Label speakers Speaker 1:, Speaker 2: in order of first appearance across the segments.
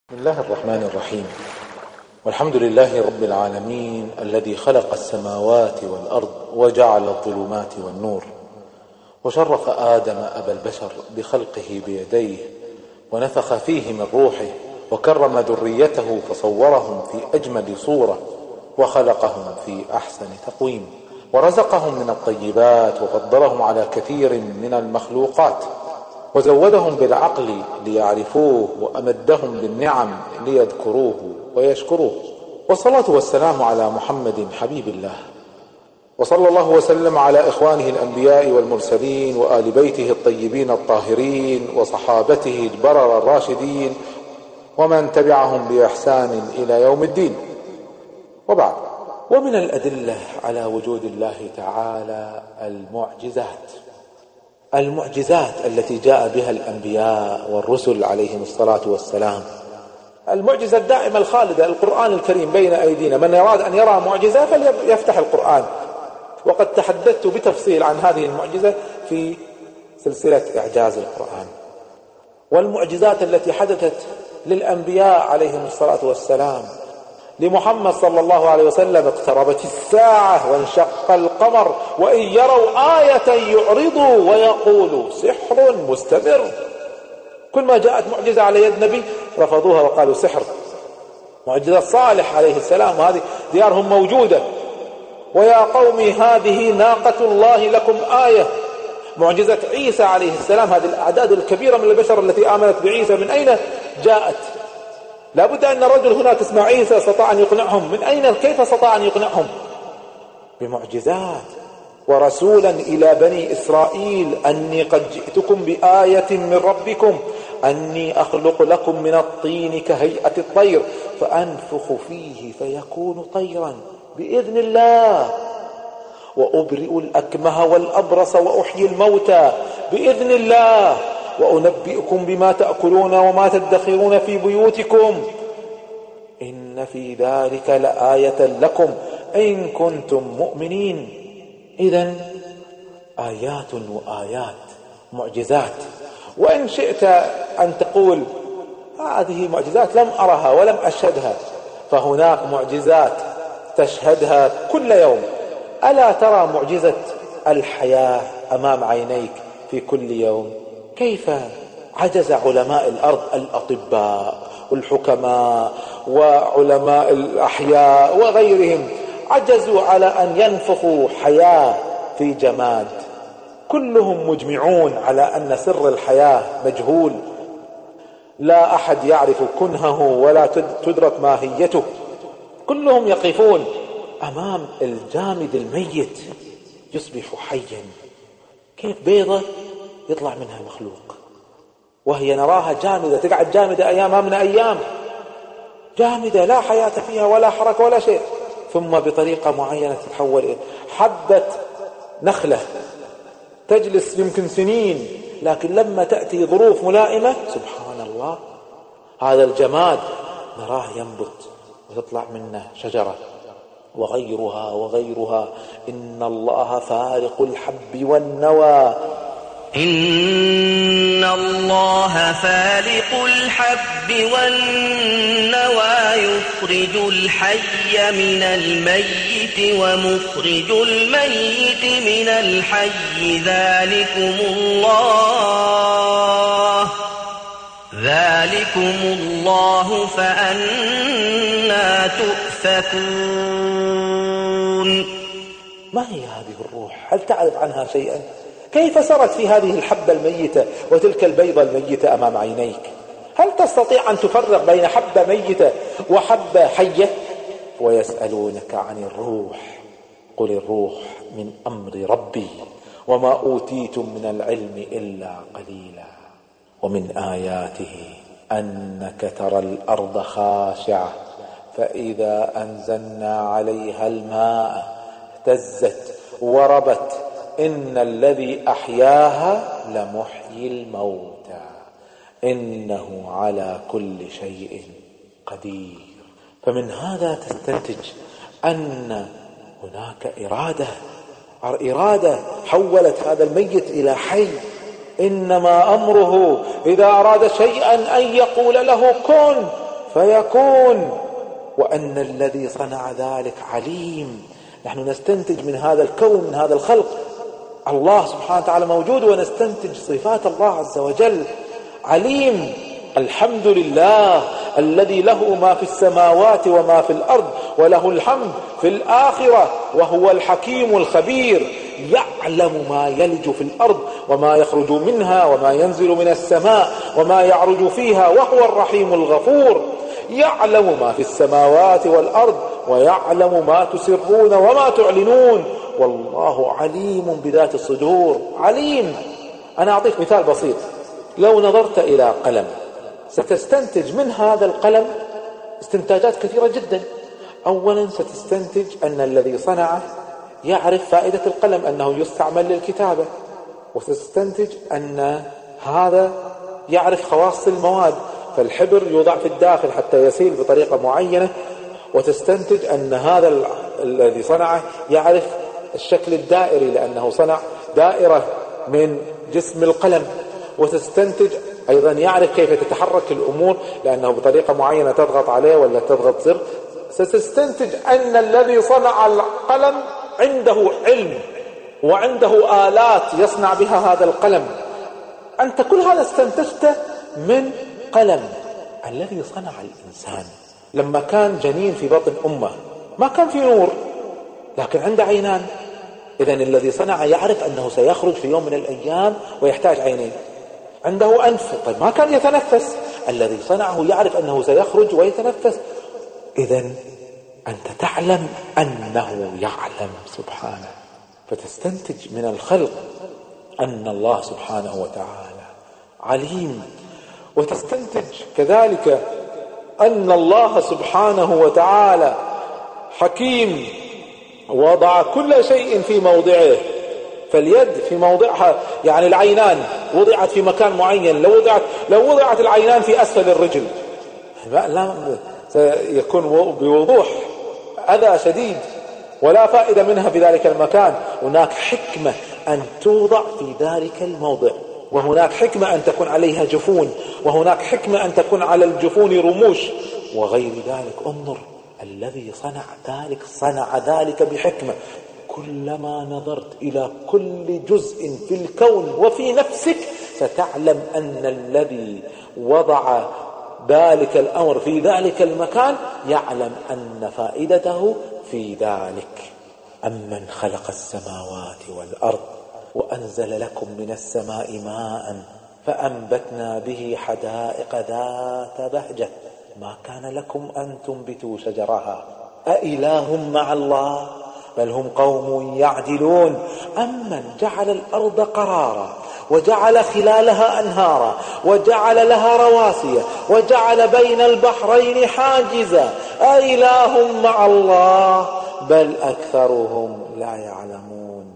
Speaker 1: بسم الله الرحمن الرحيم. والحمد لله رب العالمين الذي خلق السماوات والأرض وجعل الظلمات والنور، وشرف آدم أبا البشر بخلقه بيديه، ونفخ فيه من روحه، وكرم ذريته فصورهم في أجمل صورة، وخلقهم في أحسن تقويم، ورزقهم من الطيبات، وفضلهم على كثير من المخلوقات، وزودهم بالعقل ليعرفوه، وأمدهم بالنعم ليذكروه ويشكروه. والصلاة والسلام على محمد حبيب الله، وصلى الله وسلم على إخوانه الأنبياء والمرسلين، وآل بيته الطيبين الطاهرين، وصحابته البرر الراشدين، ومن تبعهم بإحسان إلى يوم الدين. وبعد، ومن الأدلة على وجود الله تعالى المعجزات التي جاء بها الأنبياء والرسل عليهم الصلاة والسلام. المعجزة الدائمة الخالدة القرآن الكريم بين أيدينا، من أراد أن يرى معجزة فليفتح القرآن، وقد تحدثت بتفصيل عن هذه المعجزة في سلسلة إعجاز القرآن. والمعجزات التي حدثت للأنبياء عليهم الصلاة والسلام، لمحمد صلى الله عليه وسلم: اقتربت الساعة وانشق القمر وإن يروا آية يعرضوا ويقولوا سحر مستمر. كل ما جاءت معجزة على يد نبي رفضوها وقالوا سحر. معجزة صالح عليه السلام، وهذه ديارهم موجودة: ويا قوم هذه ناقة الله لكم آية. معجزة عيسى عليه السلام، هذه الأعداد الكبيرة من البشر التي آمنت بعيسى من أين جاءت؟ لابد أن رجل هناك اسمه عيسى استطاع أن يقنعهم. من أين؟ كيف استطاع أن يقنعهم؟ بمعجزات. ورسولا إلى بني إسرائيل أني قد جئتكم بآية من ربكم أني أخلق لكم من الطين كهيئة الطير فأنفخ فيه فيكون طيرا بإذن الله، وأبرئ الأكمه والأبرص وأحيي الموتى بإذن الله، وأنبئكم بما تأكلون وما تدخرون في بيوتكم إن في ذلك لآية لكم إن كنتم مؤمنين. إذن آيات وآيات، معجزات. وإن شئت أن تقول هذه معجزات لم أرها ولم أشهدها، فهناك معجزات تشهدها كل يوم. ألا ترى معجزة الحياة أمام عينيك في كل يوم؟ كيف عجز علماء الأرض الأطباء والحكماء وعلماء الأحياء وغيرهم، عجزوا على أن ينفخوا حياة في جماد. كلهم مجمعون على أن سر الحياة مجهول، لا أحد يعرف كنهه ولا تدرك ماهيته. كلهم يقفون أمام الجامد الميت يصبح حيا. كيف بيضة يطلع منها مخلوق وهي نراها جامدة، تقعد جامدة أيام من أيام، جامدة لا حياة فيها ولا حركة ولا شيء، ثم بطريقة معينة تتحول إلى حبة نخلة تجلس يمكن سنين، لكن لما تأتي ظروف ملائمة سبحان الله هذا الجماد نراه ينبت وتطلع منه شجرة وغيرها. إن الله فارق الحب والنوى،
Speaker 2: إن الله فالق الحب والنوى يخرج الحي من الميت ومخرج الميت من الحي ذلكم الله فأنى تؤفكون.
Speaker 1: ما هي هذه الروح؟ هل تعرف عنها شيئا؟ كيف سرت في هذه الحبة الميتة وتلك البيضة الميتة أمام عينيك؟ هل تستطيع أن تفرق بين حبة ميتة وحبة حية؟ ويسألونك عن الروح قل الروح من أمر ربي وما أوتيتم من العلم إلا قليلا. ومن آياته أنك ترى الأرض خاشعة فإذا أنزلنا عليها الماء اهتزت وربت إن الذي أحياها لمحيي الموتى إنه على كل شيء قدير. فمن هذا تستنتج أن هناك إرادة حولت هذا الميت إلى حي. إنما أمره إذا أراد شيئا أن يقول له كن فيكون، وأن الذي صنع ذلك عليم. نحن نستنتج من هذا الكون، من هذا الخلق، الله سبحانه وتعالى موجود، ونستنتج صفات الله عز وجل. عليم. الحمد لله الذي له ما في السماوات وما في الأرض، وله الحمد في الآخرة، وهو الحكيم الخبير. يعلم ما يلج في الأرض وما يخرج منها وما ينزل من السماء وما يعرج فيها، وهو الرحيم الغفور. يعلم ما في السماوات والأرض ويعلم ما تسرون وما تعلنون، والله عليم بذات الصدور. عليم. أنا أعطيك مثال بسيط. لو نظرت إلى قلم ستستنتج من هذا القلم استنتاجات كثيرة جدا. أولا ستستنتج أن الذي صنعه يعرف فائدة القلم، أنه يستعمل للكتابة، وستستنتج أن هذا يعرف خواص المواد، فالحبر يوضع في الداخل حتى يسيل بطريقة معينة، وتستنتج أن هذا الذي صنعه يعرف الشكل الدائري لأنه صنع دائرة من جسم القلم، وتستنتج أيضا يعرف كيف تتحرك الأمور لأنه بطريقة معينة تضغط عليه ولا تضغط زر. ستستنتج أن الذي صنع القلم عنده علم وعنده آلات يصنع بها هذا القلم. أنت كل هذا استنتجته من قلم. الذي صنع الإنسان لما كان جنين في بطن أمه ما كان في نور، لكن عنده عينان. إذن الذي صنع يعرف أنه سيخرج في يوم من الأيام ويحتاج عينين. عنده أنف، طيب ما كان يتنفس، الذي صنعه يعرف أنه سيخرج ويتنفس. إذن أنت تعلم أنه يعلم سبحانه، فتستنتج من الخلق أن الله سبحانه وتعالى عليم. وتستنتج كذلك أن الله سبحانه وتعالى حكيم، وضع كل شيء في موضعه. فاليد في موضعها، يعني العينان وضعت في مكان معين. لو وضعت العينان في أسفل الرجل لا سيكون بوضوح أذى شديد ولا فائدة منها في ذلك المكان. هناك حكمة أن توضع في ذلك الموضع، وهناك حكمة أن تكون عليها جفون، وهناك حكمة أن تكون على الجفون رموش وغير ذلك. انظر، الذي صنع ذلك بحكمة. كلما نظرت إلى كل جزء في الكون وفي نفسك ستعلم أن الذي وضع ذلك الأمر في ذلك المكان يعلم أن فائدته في ذلك. أمن خلق السماوات والأرض وأنزل لكم من السماء ماء فأنبتنا به حدائق ذات بهجة ما كان لكم أن تنبتوا شجرها أإله مع الله بل هم قوم يعدلون. أمن جعل الأرض قرارا وجعل خلالها أنهارا وجعل لها رواسي وجعل بين البحرين حاجزا أإله مع الله بل أكثرهم لا يعلمون.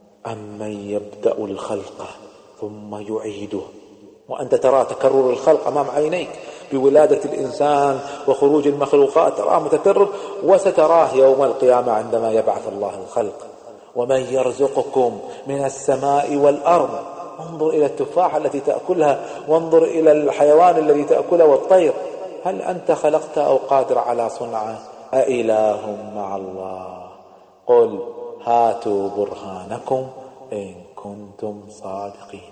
Speaker 1: أمن يبدأ الخلق ثم يعيده، وأنت ترى تكرر الخلق أمام عينيك بولادة الإنسان وخروج المخلوقات، تراه متكرر، وستراه يوم القيامة عندما يبعث الله الخلق. ومن يرزقكم من السماء والأرض. انظر إلى التفاحة التي تأكلها، وانظر إلى الحيوان الذي تأكله والطير. هل أنت خلقت أو قادر على صنعه؟ أإله مع الله قل هاتوا برهانكم إن كنتم صادقين.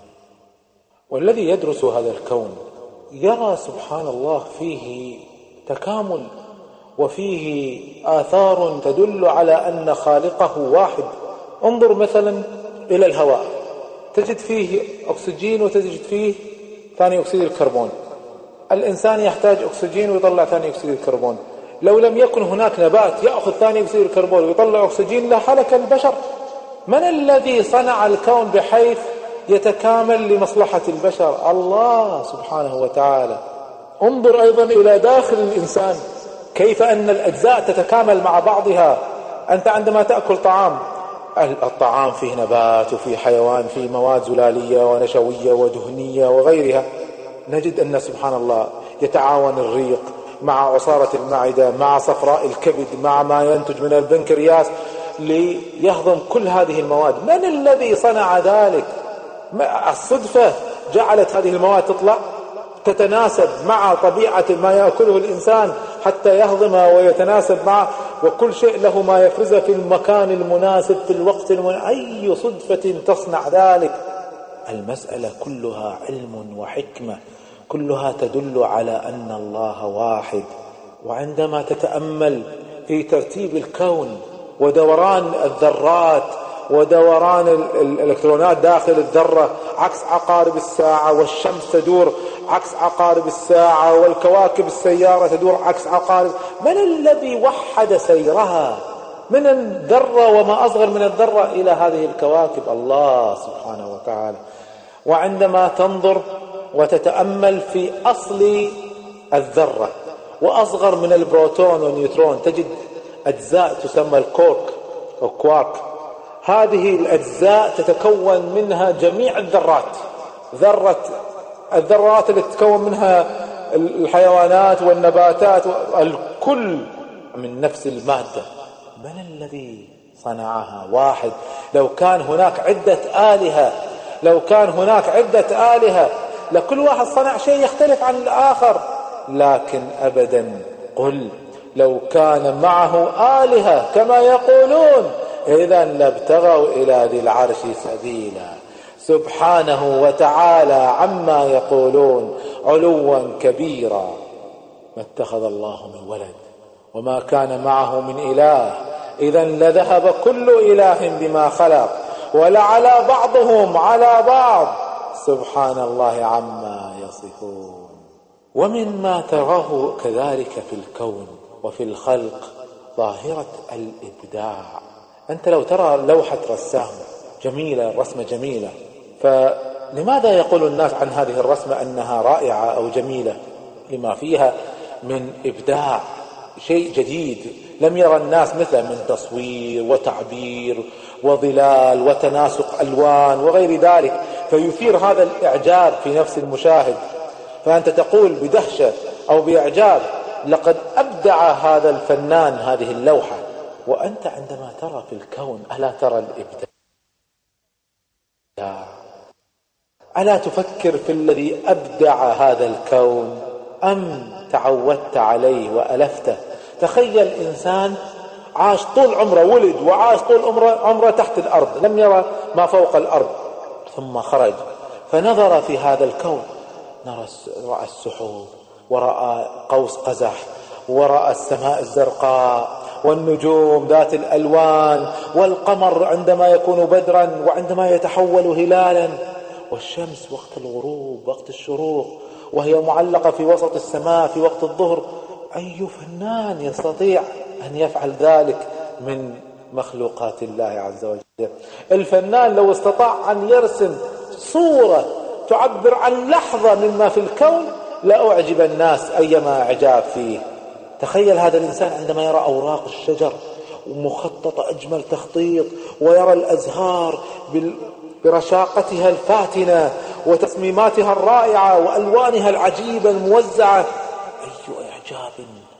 Speaker 1: والذي يدرس هذا الكون يرى سبحان الله فيه تكامل، وفيه آثار تدل على أن خالقه واحد. انظر مثلا إلى الهواء، تجد فيه أكسجين وتجد فيه ثاني أكسيد الكربون. الإنسان يحتاج أكسجين ويطلع ثاني أكسيد الكربون. لو لم يكن هناك نبات يأخذ ثاني أكسيد الكربون ويطلع أكسجين لهلك البشر. من الذي صنع الكون بحيث يتكامل لمصلحة البشر؟ الله سبحانه وتعالى. انظر أيضا إلى داخل الإنسان كيف أن الأجزاء تتكامل مع بعضها. أنت عندما تأكل طعام، الطعام فيه نبات وفيه حيوان، فيه مواد زلالية ونشوية ودهنية وغيرها. نجد أن سبحان الله يتعاون الريق مع عصارة المعدة مع صفراء الكبد مع ما ينتج من البنكرياس ليهضم كل هذه المواد. من الذي صنع ذلك؟ الصدفة جعلت هذه المواد تطلع؟ تتناسب مع طبيعة ما يأكله الإنسان حتى يهضمه ويتناسب معه، وكل شيء له ما يفرزه في المكان المناسب في الوقت المناسب. أي صدفة تصنع ذلك؟ المسألة كلها علم وحكمة، كلها تدل على أن الله واحد. وعندما تتأمل في ترتيب الكون ودوران الذرات ودوران الإلكترونات داخل الذرة عكس عقارب الساعة، والشمس تدور عكس عقارب الساعة، والكواكب السيارة تدور عكس عقارب، من الذي وحد سيرها من الذرة وما أصغر من الذرة إلى هذه الكواكب؟ الله سبحانه وتعالى. وعندما تنظر وتتأمل في أصل الذرة وأصغر من البروتون والنيوترون، تجد أجزاء تسمى الكورك أو كوارك. هذه الأجزاء تتكون منها جميع الذرات، الذرات اللي تتكون منها الحيوانات والنباتات، الكل من نفس المادة. من الذي صنعها؟ واحد. لو كان هناك عدة آلهة لكل واحد صنع شيء يختلف عن الآخر، لكن أبدا. قل لو كان معه آلهة كما يقولون إذا لابتغوا إلى ذي العرش سبيلا، سبحانه وتعالى عما يقولون علوا كبيرا. ما اتخذ الله من ولد وما كان معه من إله، إذا لذهب كل إله بما خلق ولعلى بعضهم على بعض، سبحان الله عما يصفون. ومما تراه كذلك في الكون وفي الخلق ظاهرة الإبداع. أنت لو ترى لوحة رسام جميلة، الرسمة جميلة، فلماذا يقول الناس عن هذه الرسمة أنها رائعة أو جميلة؟ لما فيها من إبداع، شيء جديد لم يرى الناس مثله من تصوير وتعبير وظلال وتناسق ألوان وغير ذلك، فيثير هذا الإعجاب في نفس المشاهد. فأنت تقول بدهشة أو بإعجاب لقد أبدع هذا الفنان هذه اللوحة. وأنت عندما ترى في الكون ألا ترى الإبداع؟ ألا تفكر في الذي أبدع هذا الكون أم تعودت عليه وألفته؟ تخيل إنسان عاش طول عمره، ولد وعاش طول عمره تحت الأرض، لم يرى ما فوق الأرض، ثم خرج فنظر في هذا الكون، رأى السحب ورأى قوس قزح ورأى السماء الزرقاء والنجوم ذات الألوان والقمر عندما يكون بدرا وعندما يتحول هلالا، والشمس وقت الغروب وقت الشروق وهي معلقة في وسط السماء في وقت الظهر. أي فنان يستطيع أن يفعل ذلك من مخلوقات الله عز وجل؟ الفنان لو استطاع أن يرسم صورة تعبر عن لحظة مما في الكون لأعجب الناس أيما إعجاب فيه. تخيل هذا الإنسان عندما يرى أوراق الشجر ومخططة أجمل تخطيط، ويرى الأزهار برشاقتها الفاتنة وتصميماتها الرائعة وألوانها العجيبة الموزعة، أي إعجاب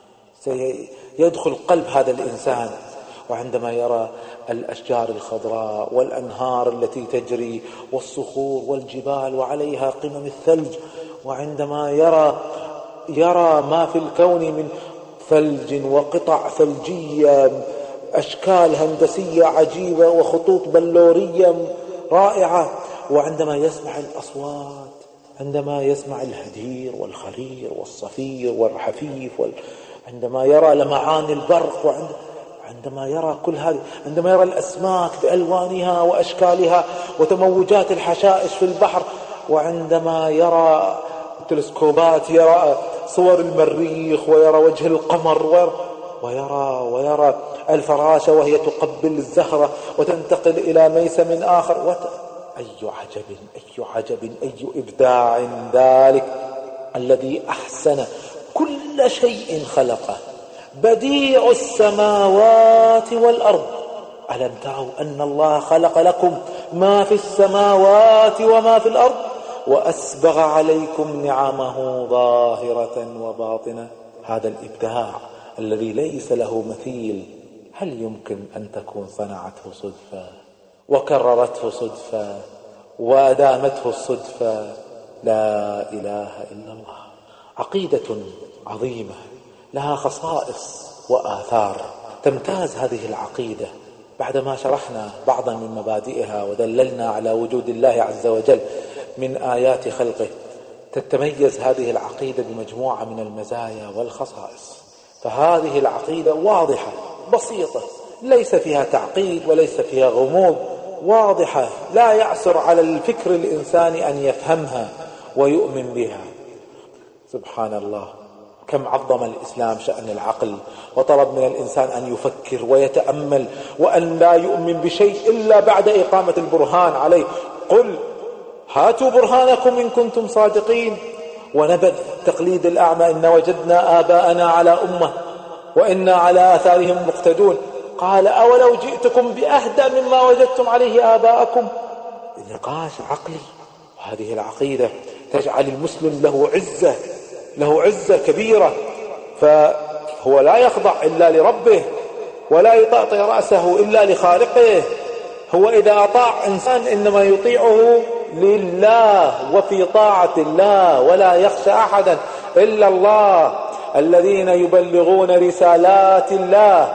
Speaker 1: سيدخل قلب هذا الإنسان. وعندما يرى الأشجار الخضراء والأنهار التي تجري والصخور والجبال وعليها قمم الثلج، وعندما يرى ما في الكون من ثلج وقطع ثلجية، أشكال هندسية عجيبة وخطوط بلورية رائعة، وعندما يسمع الأصوات، عندما يسمع الهدير والخرير والصفير والحفيف عندما يرى لمعان البرق، عندما يرى كل هذه، عندما يرى الأسماك بألوانها وأشكالها وتموجات الحشائش في البحر، وعندما يرى التلسكوبات يرى صور المريخ ويرى وجه القمر ويرى الفراشة وهي تقبل الزهرة وتنتقل إلى ميسم آخر. أي عجب أي إبداع ذلك الذي أحسن كل شيء خلقه، بديع السماوات والأرض. ألم تروا أن الله خلق لكم ما في السماوات وما في الأرض وأسبغ عليكم نعمه ظاهرة وباطنة؟ هذا الإبداع الذي ليس له مثيل، هل يمكن أن تكون صنعته صدفة وكررته صدفة وأدامته الصدفة؟ لا إله إلا الله. عقيدة عظيمة لها خصائص وآثار. تمتاز هذه العقيدة بعدما شرحنا بعضا من مبادئها ودللنا على وجود الله عز وجل من آيات خلقه. تتميز هذه العقيدة بمجموعة من المزايا والخصائص. فهذه العقيدة واضحة بسيطة، ليس فيها تعقيد وليس فيها غموض، واضحة لا يعسر على الفكر الإنساني أن يفهمها ويؤمن بها. سبحان الله، كم عظم الإسلام شأن العقل وطلب من الإنسان أن يفكر ويتأمل وأن لا يؤمن بشيء إلا بعد إقامة البرهان عليه. قل هاتوا برهانكم إن كنتم صادقين. ونبذ تقليد الأعمى، إن وجدنا آباءنا على أمة وإنا على آثارهم مقتدون. قال أولو جئتكم بأهدى مما وجدتم عليه آباءكم. النقاش عقلي. وهذه العقيدة تجعل المسلم له عزة كبيرة، فهو لا يخضع إلا لربه ولا يطأطئ رأسه إلا لخالقه. هو إذا أطاع إنسان إنما يطيعه لله وفي طاعة الله، ولا يخشى أحدا إلا الله. الذين يبلغون رسالات الله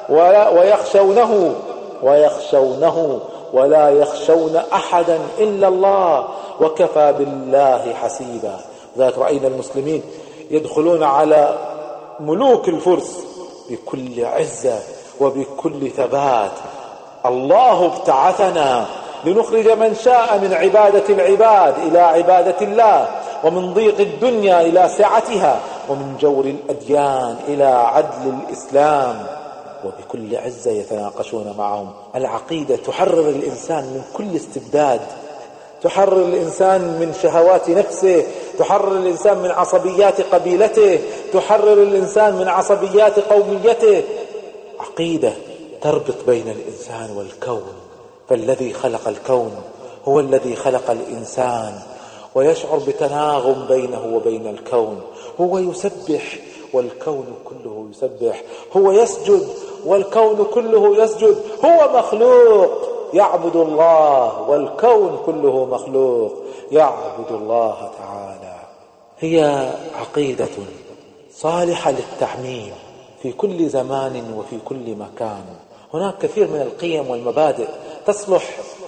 Speaker 1: ويخشونه ولا يخشون أحدا إلا الله، وكفى بالله حسيبا. ذلك رأينا المسلمين يدخلون على ملوك الفرس بكل عزة وبكل ثبات. الله ابتعثنا لنخرج من شاء من عبادة العباد إلى عبادة الله، ومن ضيق الدنيا إلى سعتها، ومن جور الأديان إلى عدل الإسلام. وبكل عزة يتناقشون معهم. العقيدة تحرر الإنسان من كل استبداد، تحرر الإنسان من شهوات نفسه، تحرر الإنسان من عصبيات قبيلته، تحرر الإنسان من عصبيات قوميته. عقيدة تربط بين الإنسان والكون، فالذي خلق الكون هو الذي خلق الإنسان، ويشعر بتناغم بينه وبين الكون. هو يسبح والكون كله يسبح، هو يسجد والكون كله يسجد، هو مخلوق يعبد الله والكون كله مخلوق يعبد الله تعالى. هي عقيدة صالحة للتعميم في كل زمان وفي كل مكان. هناك كثير من القيم والمبادئ تصلح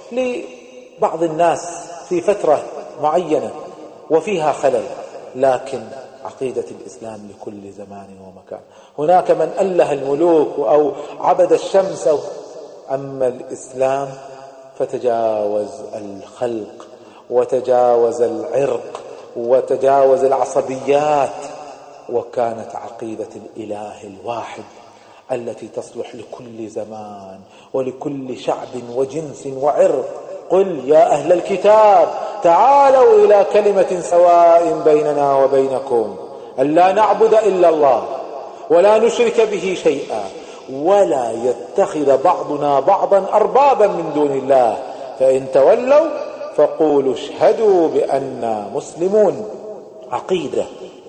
Speaker 1: لبعض الناس في فترة معينة وفيها خلل، لكن عقيدة الإسلام لكل زمان ومكان. هناك من أله الملوك أو عبد الشمس، أما الإسلام فتجاوز الخلق وتجاوز العرق وتجاوز العصبيات، وكانت عقيدة الإله الواحد التي تصلح لكل زمان ولكل شعب وجنس وعرق. قل يا أهل الكتاب تعالوا إلى كلمة سواء بيننا وبينكم ألا نعبد إلا الله ولا نشرك به شيئا ولا يتخذ بعضنا بعضا أربابا من دون الله، فإن تولوا فقولوا اشهدوا بأننا مسلمون. عقيدة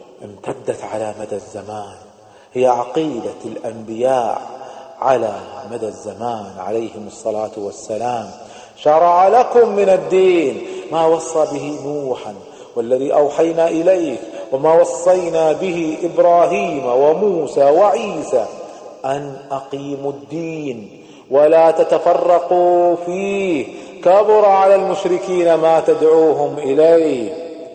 Speaker 1: امتدت على مدى الزمان، هي عقيدة الأنبياء على مدى الزمان عليهم الصلاة والسلام. شرع لكم من الدين ما وصى به نوحا والذي أوحينا إليك وما وصينا به إبراهيم وموسى وعيسى أن أقيموا الدين ولا تتفرقوا فيه، كبر على المشركين ما تدعوهم إليه،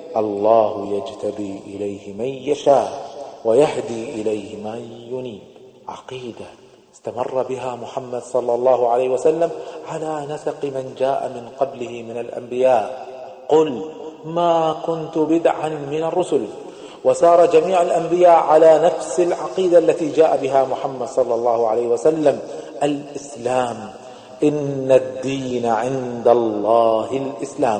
Speaker 1: الله يجتبي إليه من يشاء ويهدي إليه من ينيب. عقيدة استمر بها محمد صلى الله عليه وسلم على نسق من جاء من قبله من الأنبياء. قل ما كنت بدعا من الرسل، وسار جميع الأنبياء على نفس العقيدة التي جاء بها محمد صلى الله عليه وسلم. الإسلام، إن الدين عند الله الإسلام.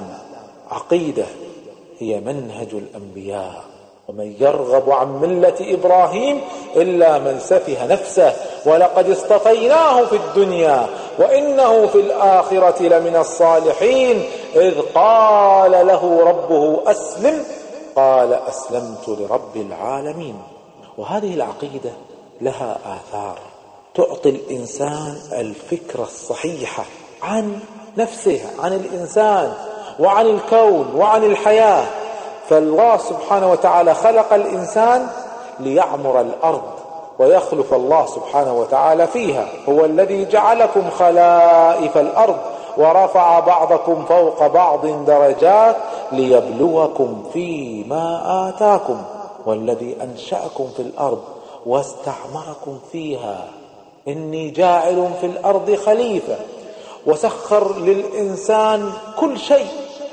Speaker 1: عقيدة هي منهج الأنبياء، ومن يرغب عن ملة إبراهيم إلا من سفه نفسه ولقد اصطفيناه في الدنيا وإنه في الآخرة لمن الصالحين إذ قال له ربه أسلم قال أسلمت لرب العالمين. وهذه العقيدة لها آثار تعطي الإنسان الفكرة الصحيحة عن نفسه، عن الإنسان وعن الكون وعن الحياة. فالله سبحانه وتعالى خلق الإنسان ليعمر الأرض ويخلف الله سبحانه وتعالى فيها. هو الذي جعلكم خلائف الأرض ورفع بعضكم فوق بعض درجات ليبلوكم فيما آتاكم، والذي أنشأكم في الأرض واستعمركم فيها. إني جاعل في الأرض خليفة، وسخر للإنسان كل شيء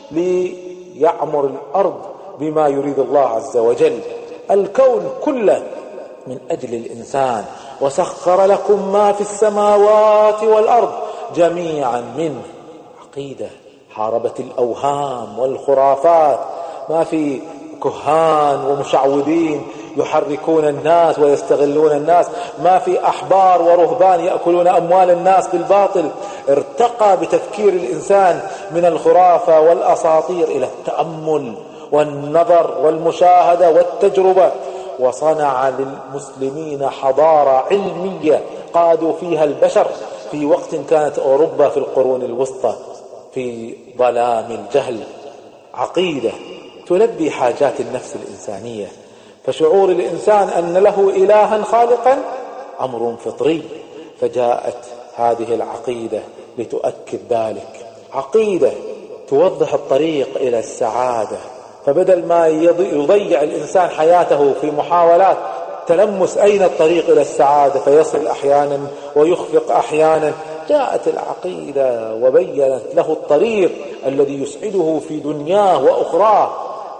Speaker 1: ليعمر الأرض بما يريد الله عز وجل. الكون كله من أجل الإنسان، وسخر لكم ما في السماوات والأرض جميعا منه. عقيدة حاربت الأوهام والخرافات، ما في كهان ومشعوذين يحركون الناس ويستغلون الناس، ما في أحبار ورهبان يأكلون أموال الناس بالباطل. ارتقى بتفكير الإنسان من الخرافة والأساطير إلى التأمل والنظر والمشاهدة والتجربة، وصنع للمسلمين حضارة علمية قادوا فيها البشر في وقت كانت أوروبا في القرون الوسطى في ظلام الجهل. عقيدة تلبي حاجات النفس الإنسانية، فشعور الإنسان أن له إلها خالقا أمر فطري، فجاءت هذه العقيدة لتؤكد ذلك. عقيدة توضح الطريق إلى السعادة، فبدل ما يضيع الإنسان حياته في محاولات تلمس أين الطريق إلى السعادة فيصل أحيانا ويخفق أحيانا، جاءت العقيدة وبينت له الطريق الذي يسعده في دنياه وأخراه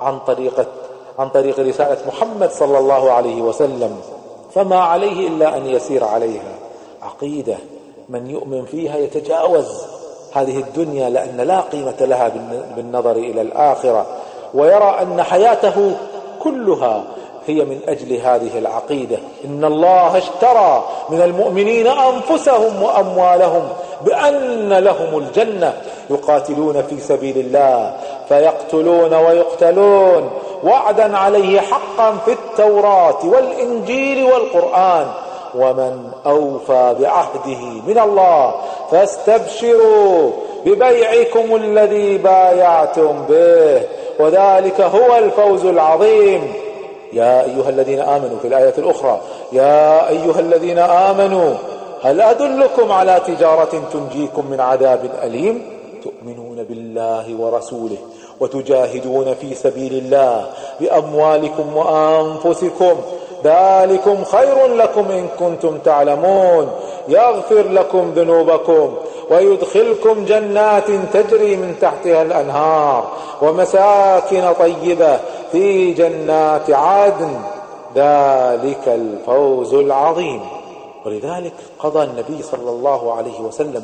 Speaker 1: عن طريق رسالة محمد صلى الله عليه وسلم، فما عليه إلا أن يسير عليها. عقيدة من يؤمن فيها يتجاوز هذه الدنيا، لأن لا قيمة لها بالنظر إلى الآخرة، ويرى أن حياته كلها هي من أجل هذه العقيدة. إن الله اشترى من المؤمنين أنفسهم وأموالهم بأن لهم الجنة يقاتلون في سبيل الله فيقتلون ويقتلون وعدا عليه حقا في التوراة والإنجيل والقرآن، ومن أوفى بعهده من الله فاستبشروا ببيعكم الذي بايعتم به وذلك هو الفوز العظيم. يا أيها الذين آمنوا، في الآية الأخرى يا أيها الذين آمنوا هل أدلكم على تجارة تنجيكم من عذاب أليم تؤمنون بالله ورسوله وتجاهدون في سبيل الله بأموالكم وأنفسكم ذلكم خير لكم إن كنتم تعلمون يغفر لكم ذنوبكم ويدخلكم جنات تجري من تحتها الأنهار ومساكن طيبة في جنات عدن ذلك الفوز العظيم. ولذلك قضى النبي صلى الله عليه وسلم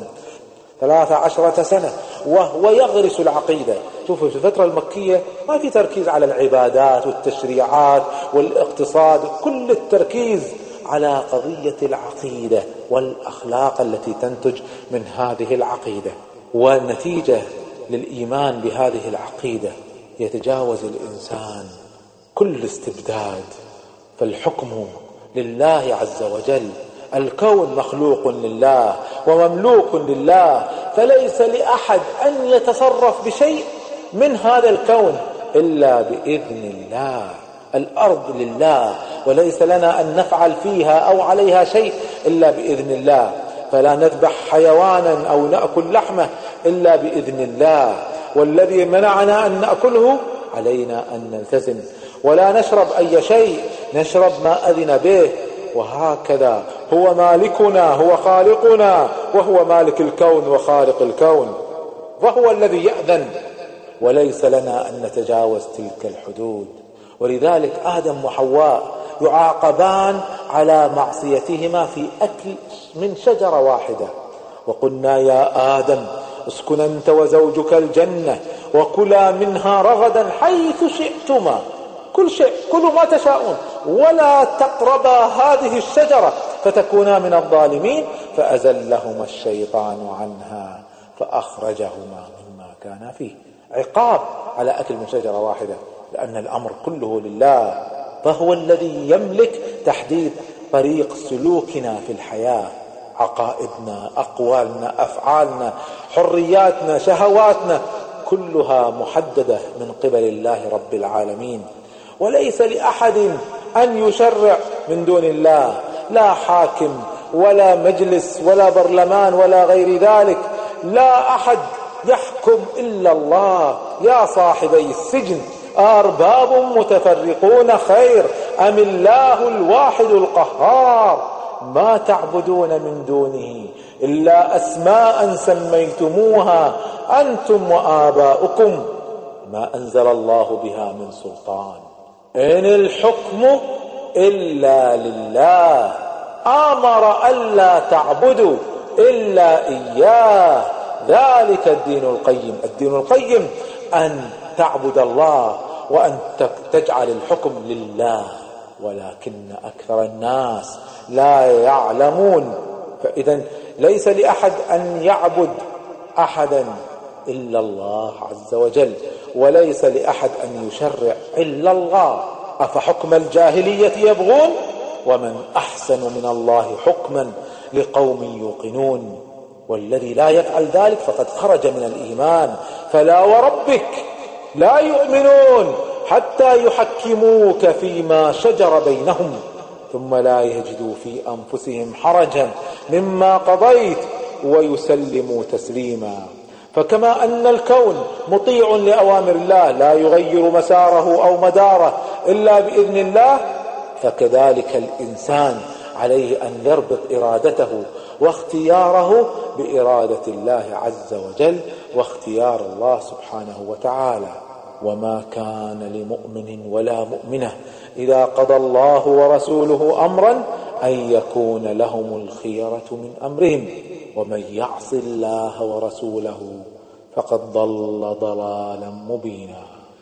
Speaker 1: 13 سنة وهو يغرس العقيدة. شوفوا في الفترة المكية ما في تركيز على العبادات والتشريعات والاقتصاد، كل التركيز على قضية العقيدة والأخلاق التي تنتج من هذه العقيدة. والنتيجة للإيمان بهذه العقيدة يتجاوز الإنسان كل استبداد، فالحكم لله عز وجل. الكون مخلوق لله ومملوك لله، فليس لأحد أن يتصرف بشيء من هذا الكون إلا بإذن الله. الأرض لله وليس لنا أن نفعل فيها أو عليها شيء إلا بإذن الله، فلا نذبح حيوانا أو نأكل لحمه إلا بإذن الله، والذي منعنا أن نأكله علينا أن نلتزم، ولا نشرب أي شيء، نشرب ما أذن به. وهكذا هو مالكنا، هو خالقنا، وهو مالك الكون وخالق الكون، وهو الذي يأذن، وليس لنا أن نتجاوز تلك الحدود. ولذلك آدم وحواء يعاقبان على معصيتهما في أكل من شجرة واحدة. وقلنا يا آدم اسكن أنت وزوجك الجنة وكلا منها رغدا حيث شئتما، كل شيء كلوا ما تشاءون، ولا تقربا هذه الشجرة فتكونا من الظالمين. فأزلهما الشيطان عنها فأخرجهما مما كان فيه. عقاب على أكل من شجرة واحدة، لأن الأمر كله لله، فهو الذي يملك تحديد طريق سلوكنا في الحياة، عقائدنا، أقوالنا، أفعالنا، حرياتنا، شهواتنا، كلها محددة من قبل الله رب العالمين، وليس لأحد أن يشرع من دون الله، لا حاكم ولا مجلس ولا برلمان ولا غير ذلك، لا أحد يحكم إلا الله. يا صاحبي السجن أرباب متفرقون خير أم الله الواحد القهار ما تعبدون من دونه إلا أسماء سميتموها أنتم وآباؤكم ما أنزل الله بها من سلطان إن الحكم إلا لله أمر ألا تعبدوا إلا إياه ذلك الدين القيم. الدين القيم أن تعبد الله وأن تجعل الحكم لله، ولكن أكثر الناس لا يعلمون. فإذا ليس لأحد أن يعبد أحدا إلا الله عز وجل، وليس لأحد أن يشرع إلا الله. أفحكم الجاهلية يبغون ومن أحسن من الله حكما لقوم يوقنون. والذي لا يفعل ذلك فقد خرج من الإيمان. فلا وربك لا يؤمنون حتى يحكموك فيما شجر بينهم ثم لا يجدوا في أنفسهم حرجا مما قضيت ويسلموا تسليما. فكما أن الكون مطيع لأوامر الله لا يغير مساره أو مداره إلا بإذن الله، فكذلك الإنسان عليه أن يربط إرادته واختياره بإرادة الله عز وجل واختيار الله سبحانه وتعالى. وما كان لمؤمن ولا مؤمنة إذا قضى الله ورسوله أمرا أن يكون لهم الخيرة من أمرهم ومن يعص الله ورسوله فقد ضل ضلالا مبينا.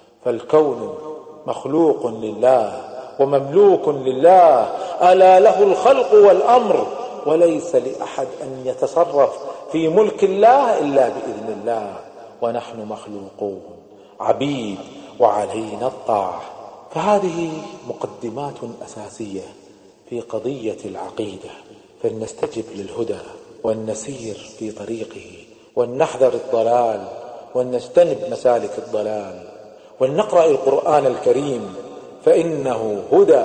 Speaker 1: فالكون مخلوق لله ومملوك لله، ألا له الخلق والأمر، وليس لأحد أن يتصرف في ملك الله إلا بإذن الله. ونحن مخلوقون عبيد وعلينا الطاعة. فهذه مقدمات أساسية في قضية العقيدة، فلنستجب للهدى ونسير في طريقه ولنحذر الضلال ونجتنب مسالك الضلال ولنقرأ القرآن الكريم فإنه هدى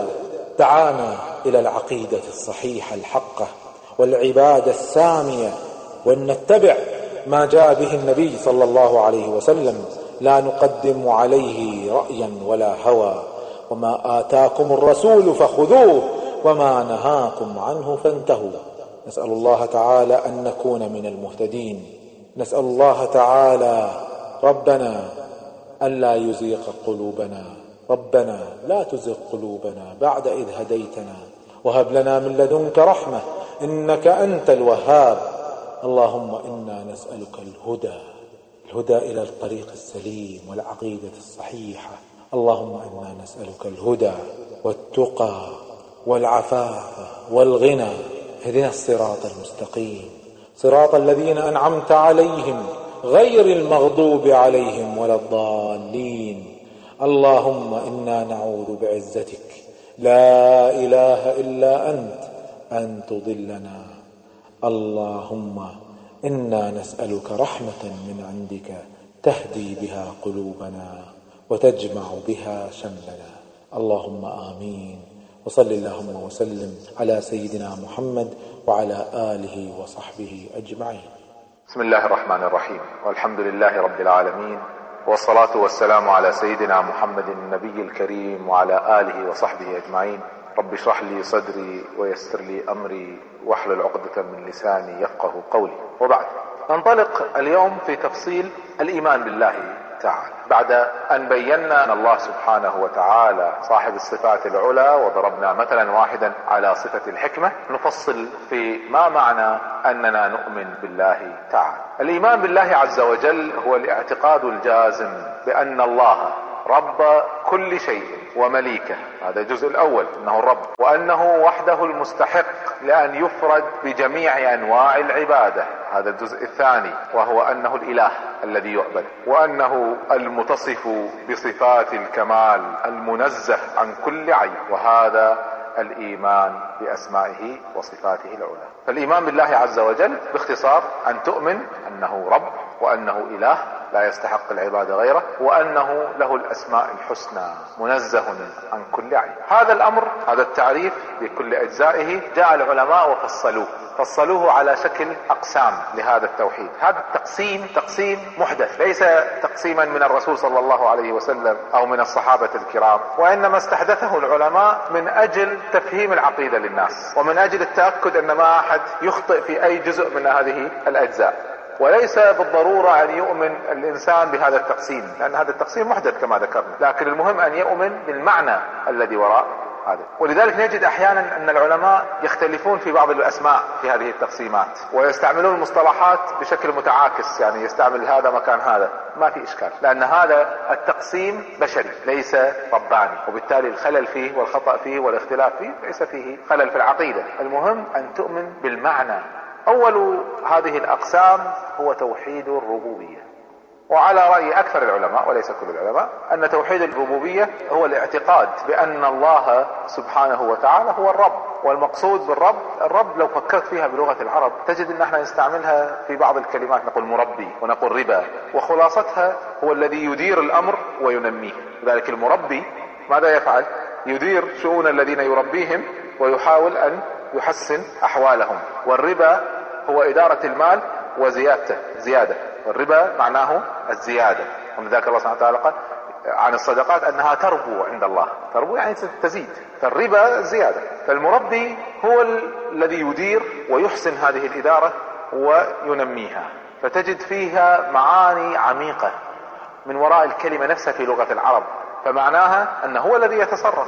Speaker 1: دعانا إلى العقيدة الصحيحة الحقة والعبادة السامية، ولنتبع ما جاء به النبي صلى الله عليه وسلم لا نقدم عليه رأيا ولا هوى. وما آتاكم الرسول فخذوه وما نهاكم عنه فانتهوا. نسأل الله تعالى أن نكون من المهتدين. نسأل الله تعالى ربنا ألا يزيغ قلوبنا. ربنا لا تزغ قلوبنا بعد إذ هديتنا وهب لنا من لدنك رحمة إنك أنت الوهاب. اللهم إنا نسألك الهدى إلى الطريق السليم والعقيدة الصحيحة. اللهم إنا نسألك الهدى والتقى والعفاف والغنى. اهدنا الصراط المستقيم صراط الذين أنعمت عليهم غير المغضوب عليهم ولا الضالين. اللهم إنا نعوذ بعزتك لا إله إلا أنت أن تضلنا. اللهم إنا نسألك رحمة من عندك تهدي بها قلوبنا وتجمع بها شملنا. اللهم آمين. وصل اللهم وسلم على سيدنا محمد وعلى آله وصحبه أجمعين.
Speaker 3: بسم الله الرحمن الرحيم، والحمد لله رب العالمين، والصلاة والسلام على سيدنا محمد النبي الكريم وعلى آله وصحبه أجمعين. رب اشرح لي صدري ويسر لي أمري واحلل عقدة من لساني يفقه قولي. وبعد، ننطلق اليوم في تفصيل الإيمان بالله تعالى. بعد أن بينا أن الله سبحانه وتعالى صاحب الصفات العلى وضربنا مثلا واحدا على صفة الحكمة، نفصل في ما معنى أننا نؤمن بالله تعالى. الإيمان بالله عز وجل هو الاعتقاد الجازم بأن الله رب كل شيء ومليكه، هذا الجزء الأول أنه الرب، وأنه وحده المستحق لأن يفرد بجميع أنواع العبادة، هذا الجزء الثاني، وهو أنه الإله الذي يعبد، وأنه المتصف بصفات الكمال المنزه عن كل عيب، وهذا الإيمان بأسمائه وصفاته العلى. فالإيمان بالله عز وجل باختصار أن تؤمن أنه رب وأنه إله لا يستحق العبادة غيره، وأنه له الأسماء الحسنى منزه عن كل عيب. هذا الأمر، هذا التعريف بكل أجزائه، جاء العلماء فصلوه على شكل أقسام لهذا التوحيد. هذا التقسيم تقسيم محدث، ليس تقسيما من الرسول صلى الله عليه وسلم أو من الصحابة الكرام، وإنما استحدثه العلماء من أجل تفهيم العقيدة للناس، ومن أجل التأكد أن ما أحد يخطئ في أي جزء من هذه الأجزاء. وليس بالضرورة أن يؤمن الإنسان بهذا التقسيم، لأن هذا التقسيم محدث كما ذكرنا، لكن المهم أن يؤمن بالمعنى الذي وراء هذا. ولذلك نجد أحيانا أن العلماء يختلفون في بعض الأسماء في هذه التقسيمات، ويستعملون المصطلحات بشكل متعاكس، يعني يستعمل هذا مكان هذا، ما في إشكال، لأن هذا التقسيم بشري ليس رباني، وبالتالي الخلل فيه والخطأ فيه والاختلاف فيه ليس فيه خلل في العقيدة. المهم أن تؤمن بالمعنى. أول هذه الأقسام هو توحيد الربوبية، وعلى رأي أكثر العلماء وليس كل العلماء أن توحيد الربوبية هو الاعتقاد بأن الله سبحانه وتعالى هو الرب. والمقصود بالرب، الرب لو فكرت فيها بلغة العرب تجد أن احنا نستعملها في بعض الكلمات، نقول مربي ونقول ربا، وخلاصتها هو الذي يدير الأمر وينميه. لذلك المربي ماذا يفعل؟ يدير شؤون الذين يربيهم ويحاول أن يحسن أحوالهم. والربا هو إدارة المال وزيادته، زيادة. الربا معناه الزيادة، ولذلك الله سبحانه وتعالى قال عن الصدقات أنها تربو عند الله، تربو يعني تزيد، فالربا زيادة. فالمربي هو الذي يدير ويحسن هذه الإدارة وينميها، فتجد فيها معاني عميقة من وراء الكلمة نفسها في لغة العرب. فمعناها أنه هو الذي يتصرف،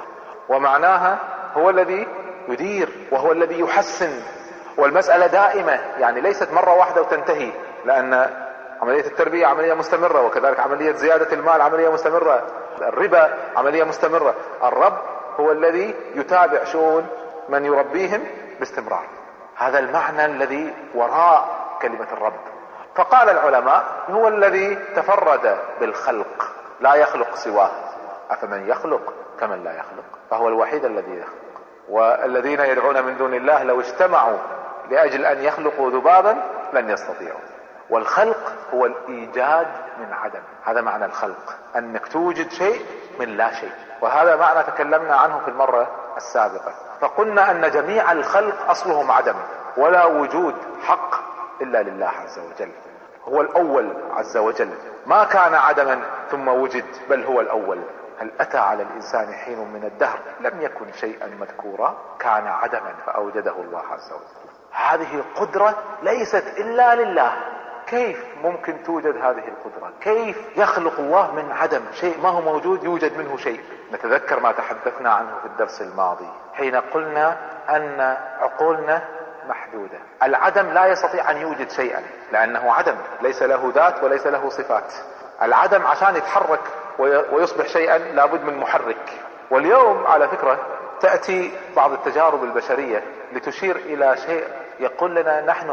Speaker 3: ومعناها هو الذي يدير، وهو الذي يحسن. والمسألة دائمة، يعني ليست مرة واحدة وتنتهي، لأن عملية التربية عملية مستمرة، وكذلك عملية زيادة المال عملية مستمرة، الربا عملية مستمرة. الرب هو الذي يتابع شؤون من يربيهم باستمرار. هذا المعنى الذي وراء كلمة الرب. فقال العلماء هو الذي تفرد بالخلق، لا يخلق سواه، أفمن يخلق كمن لا يخلق، فهو الوحيد الذي يخلق. والذين يدعون من دون الله لو اجتمعوا لأجل أن يخلقوا ذبابا لن يستطيعوا. والخلق هو الإيجاد من عدم، هذا معنى الخلق، أنك توجد شيء من لا شيء. وهذا معنى تكلمنا عنه في المرة السابقة، فقلنا أن جميع الخلق أصلهم عدم، ولا وجود حق إلا لله عز وجل، هو الأول عز وجل، ما كان عدما ثم وجد، بل هو الأول. هل أتى على الإنسان حين من الدهر لم يكن شيئا مذكورا، كان عدما فأوجده الله عز وجل. هذه القدرة ليست إلا لله. كيف ممكن توجد هذه القدرة؟ كيف يخلق الله من عدم شيء ما هو موجود يوجد منه شيء؟ نتذكر ما تحدثنا عنه في الدرس الماضي حين قلنا أن عقولنا محدودة. العدم لا يستطيع أن يوجد شيئا لأنه عدم، ليس له ذات وليس له صفات. العدم عشان يتحرك ويصبح شيئا لابد من محرك. واليوم على فكرة تأتي بعض التجارب البشرية لتشير إلى شيء، يقول لنا نحن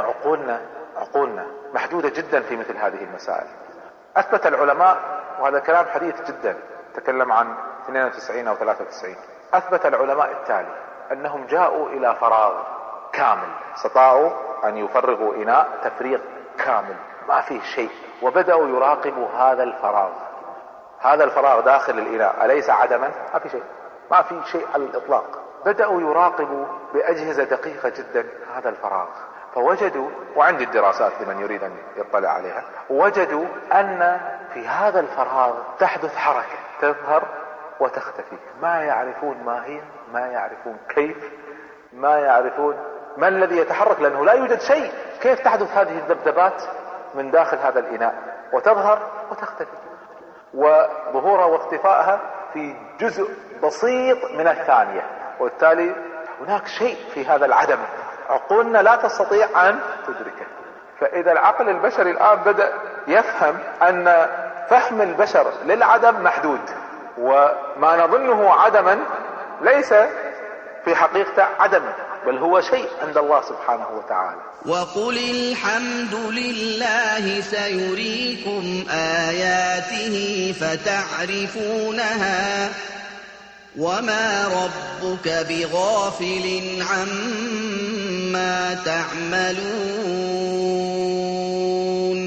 Speaker 3: عقولنا محدودة جدا في مثل هذه المسائل. أثبت العلماء، وهذا كلام حديث جدا، تكلم عن 92 أو 93، أثبت العلماء التالي: أنهم جاءوا إلى فراغ كامل، استطاعوا أن يفرغوا إناء تفريغ كامل ما فيه شيء، وبدأوا يراقبوا هذا الفراغ. هذا الفراغ داخل الإناء أليس عدما؟ ما في شيء، ما في شيء على الإطلاق. بدأوا يراقبوا بأجهزة دقيقة جدا هذا الفراغ، فوجدوا، وعندي الدراسات لمن يريد أن يطلع عليها، وجدوا أن في هذا الفراغ تحدث حركة تظهر وتختفي، ما يعرفون ما هي، ما يعرفون كيف، ما يعرفون ما الذي يتحرك، لأنه لا يوجد شيء. كيف تحدث هذه الذبذبات من داخل هذا الإناء وتظهر وتختفي؟ وظهورها واختفائها في جزء بسيط من الثانية، وبالتالي هناك شيء في هذا العدم عقولنا لا تستطيع أن تدركه. فإذا العقل البشري الآن بدأ يفهم أن فهم البشر للعدم محدود، وما نظنه عدما ليس في حقيقة عدم، بل هو شيء عند الله سبحانه وتعالى.
Speaker 2: وقل الحمد لله سيريكم آياته فتعرفونها وما ربك بغافل عما تعملون.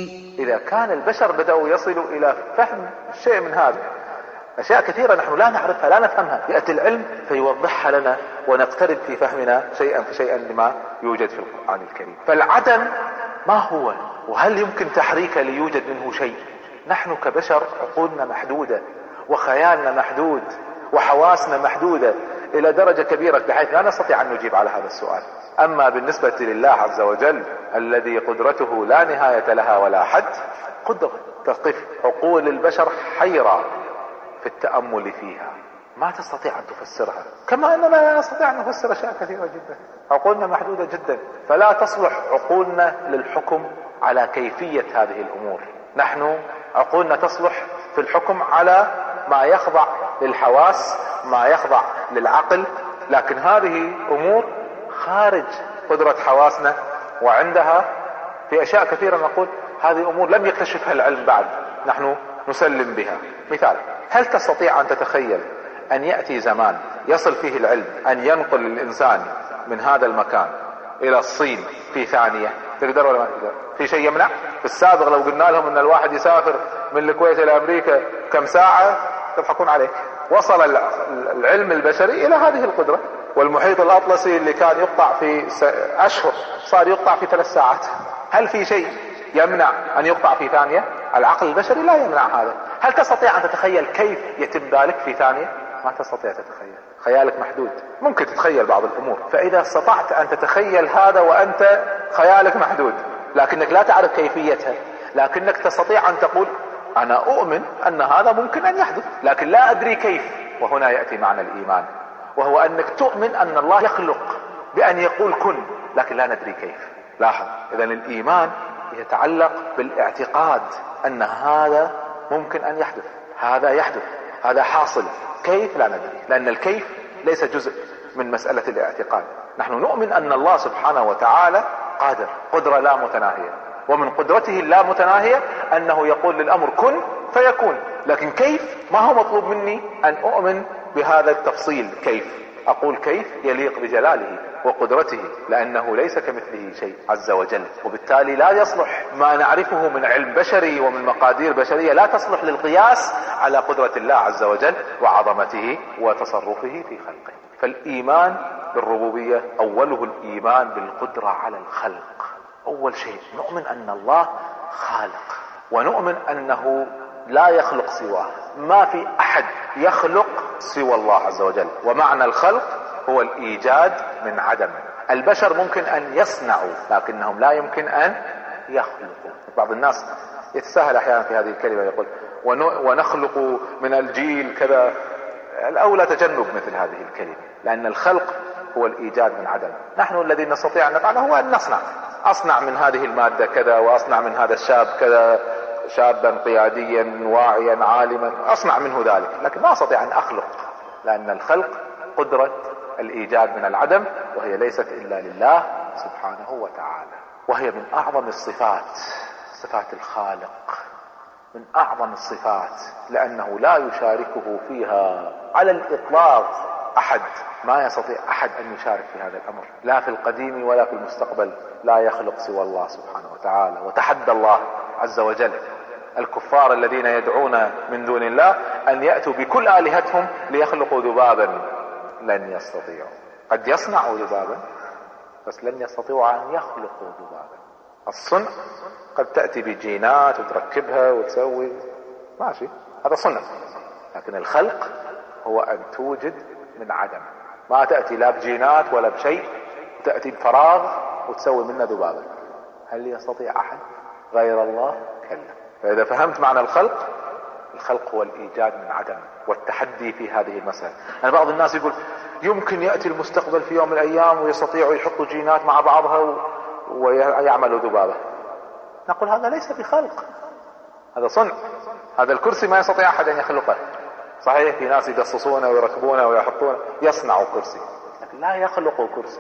Speaker 3: إذا كان البشر بدأوا يصلوا إلى فهم شيء من هذا، أشياء كثيرة نحن لا نعرفها لا نفهمها، يأتي العلم فيوضحها لنا ونقترب في فهمنا شيئا فشيئا لما يوجد في القرآن الكريم. فالعدم ما هو؟ وهل يمكن تحريكه ليوجد منه شيء؟ نحن كبشر عقولنا محدودة وخيالنا محدود وحواسنا محدودة إلى درجة كبيرة بحيث لا نستطيع أن نجيب على هذا السؤال. أما بالنسبة لله عز وجل الذي قدرته لا نهاية لها ولا حد، قدرة تقف عقول البشر حيرة في التأمل فيها، ما تستطيع أن تفسرها، كما أننا لا نستطيع أن نفسر أشياء كثيرة جدا. عقولنا محدودة جدا، فلا تصلح عقولنا للحكم على كيفية هذه الأمور. نحن عقولنا تصلح في الحكم على ما يخضع للحواس، ما يخضع للعقل، لكن هذه أمور خارج قدرة حواسنا، وعندها في أشياء كثيرة نقول هذه أمور لم يكتشفها العلم بعد، نحن نسلم بها. مثال، هل تستطيع أن تتخيل أن يأتي زمان يصل فيه العلم أن ينقل الإنسان من هذا المكان إلى الصين في ثانية؟ تقدر ولا ما تقدر؟ في شيء يمنع؟ في السابق لو قلنا لهم أن الواحد يسافر من الكويت إلى أمريكا كم ساعة يضحكون عليك. وصل العلم البشري إلى هذه القدرة، والمحيط الأطلسي اللي كان يقطع في أشهر صار يقطع في 3 ساعات. هل في شيء يمنع أن يقطع في ثانية؟ العقل البشري لا يمنع هذا. هل تستطيع أن تتخيل كيف يتم ذلك في ثانية؟ ما تستطيع تتخيل، خيالك محدود. ممكن تتخيل بعض الأمور، فإذا استطعت أن تتخيل هذا وأنت خيالك محدود لكنك لا تعرف كيفيتها، لكنك تستطيع أن تقول أنا أؤمن أن هذا ممكن أن يحدث لكن لا أدري كيف. وهنا يأتي معنى الإيمان، وهو أنك تؤمن أن الله يخلق بأن يقول كن، لكن لا ندري كيف. لاحظ، إذن الإيمان يتعلق بالاعتقاد أن هذا ممكن أن يحدث، هذا يحدث، هذا حاصل، كيف لا ندري، لأن الكيف ليس جزء من مسألة الاعتقاد. نحن نؤمن أن الله سبحانه وتعالى قادر قدرة لا متناهية، ومن قدرته اللا متناهية أنه يقول للأمر كن فيكون، لكن كيف ما هو مطلوب مني أن أؤمن بهذا التفصيل. كيف أقول كيف يليق بجلاله وقدرته، لأنه ليس كمثله شيء عز وجل، وبالتالي لا يصلح ما نعرفه من علم بشري ومن مقادير بشرية لا تصلح للقياس على قدرة الله عز وجل وعظمته وتصرفه في خلقه. فالإيمان بالربوبية أوله الإيمان بالقدرة على الخلق. أول شيء نؤمن أن الله خالق، ونؤمن أنه لا يخلق سواه، ما في أحد يخلق سوى الله عز وجل. ومعنى الخلق هو الإيجاد من عدم. البشر ممكن أن يصنعوا لكنهم لا يمكن أن يخلقوا. بعض الناس يتساهل أحيانا في هذه الكلمة، يقول ونخلق من الجيل كذا. الأولى تجنب مثل هذه الكلمة، لأن الخلق هو الإيجاد من عدم. نحن الذي نستطيع أن نفعله هو أن أصنع من هذه المادة كذا، وأصنع من هذا الشاب كذا، شابا قياديا واعيا عالما، أصنع منه ذلك، لكن ما أستطيع أن أخلق، لأن الخلق قدرة الإيجاد من العدم، وهي ليست إلا لله سبحانه وتعالى. وهي من أعظم الصفات، صفات الخالق من أعظم الصفات، لأنه لا يشاركه فيها على الإطلاق أحد. ما يستطيع أحد أن يشارك في هذا الأمر، لا في القديم ولا في المستقبل، لا يخلق سوى الله سبحانه وتعالى. وتحدى الله عز وجل الكفار الذين يدعون من دون الله أن يأتوا بكل آلهتهم ليخلقوا ذبابا، لن يستطيعوا. قد يصنعوا ذبابا بس لن يستطيعوا أن يخلقوا ذبابا. الصنع قد تأتي بجينات وتركبها وتسوي، ماشي، هذا صنع، لكن الخلق هو أن توجد من عدم. ما تأتي لا بجينات ولا بشيء، تأتي بفراغ وتسوي منه ذبابا. هل يستطيع أحد غير الله؟ كلا. فإذا فهمت معنى الخلق، الخلق هو الإيجاد من عدم والتحدي في هذه المسألة. يعني بعض الناس يقول يمكن يأتي المستقبل في يوم من الأيام ويستطيعوا يحطوا جينات مع بعضها ويعملوا ذبابة. نقول هذا ليس بخلق، هذا صنع. هذا الكرسي ما يستطيع أحد أن يخلقه. صحيح في ناس يدصصونه ويركبونه ويحطونه، يصنعوا كرسي، لكن لا يخلقوا كرسي.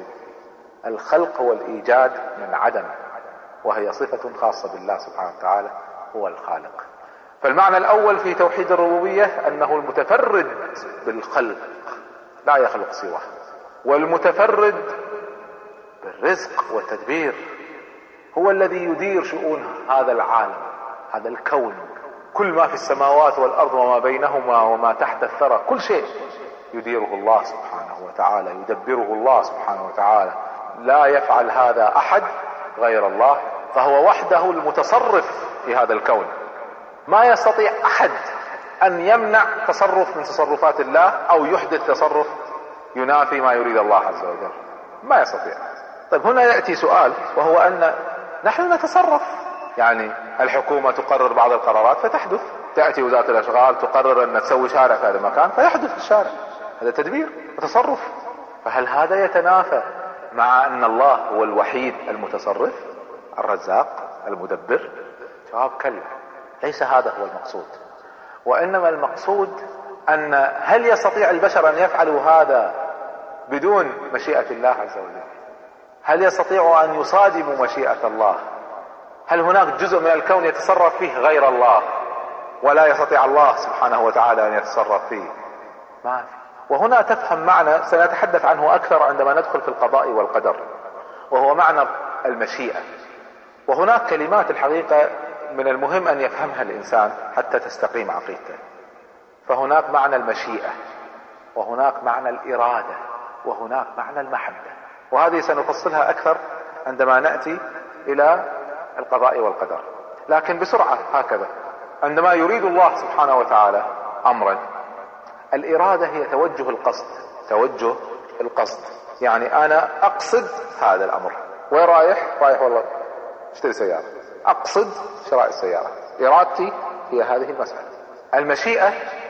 Speaker 3: الخلق هو الإيجاد من عدم، وهي صفة خاصة بالله سبحانه وتعالى، هو الخالق. فالمعنى الأول في توحيد الربوبية أنه المتفرد بالخلق، لا يخلق سواه، والمتفرد بالرزق والتدبير، هو الذي يدير شؤون هذا العالم، هذا الكون، كل ما في السماوات والأرض وما بينهما وما تحت الثرى، كل شيء يديره الله سبحانه وتعالى، يدبره الله سبحانه وتعالى، لا يفعل هذا أحد غير الله، فهو وحده المتصرف في هذا الكون. ما يستطيع أحد أن يمنع تصرف من تصرفات الله أو يحدث تصرف ينافي ما يريد الله عز وجل، ما يستطيع. طيب هنا يأتي سؤال، وهو أن نحن نتصرف، يعني الحكومة تقرر بعض القرارات فتحدث، تأتي وزارة الأشغال تقرر أن تسوي شارع في هذا المكان فيحدث الشارع، هذا تدبير وتصرف. فهل هذا يتنافى مع أن الله هو الوحيد المتصرف الرزاق المدبر؟ جواب كلا، ليس هذا هو المقصود، وإنما المقصود أن هل يستطيع البشر أن يفعلوا هذا بدون مشيئة الله عز وجل؟ هل يستطيع أن يصادموا مشيئة الله؟ هل هناك جزء من الكون يتصرف فيه غير الله ولا يستطيع الله سبحانه وتعالى أن يتصرف فيه؟ ما في. وهنا تفهم معنى سنتحدث عنه أكثر عندما ندخل في القضاء والقدر، وهو معنى المشيئة. وهناك كلمات الحقيقة من المهم أن يفهمها الإنسان حتى تستقيم عقيدته. فهناك معنى المشيئة، وهناك معنى الإرادة، وهناك معنى المحبة، وهذه سنفصلها أكثر عندما نأتي إلى القضاء والقدر. لكن بسرعة هكذا، عندما يريد الله سبحانه وتعالى أمرا، الإرادة هي توجه القصد، توجه القصد، يعني أنا أقصد هذا الأمر. وين رايح؟ رايح والله اشتري سيارة، أقصد شراء السيارة، إرادتي هي هذه المسألة. المشيئة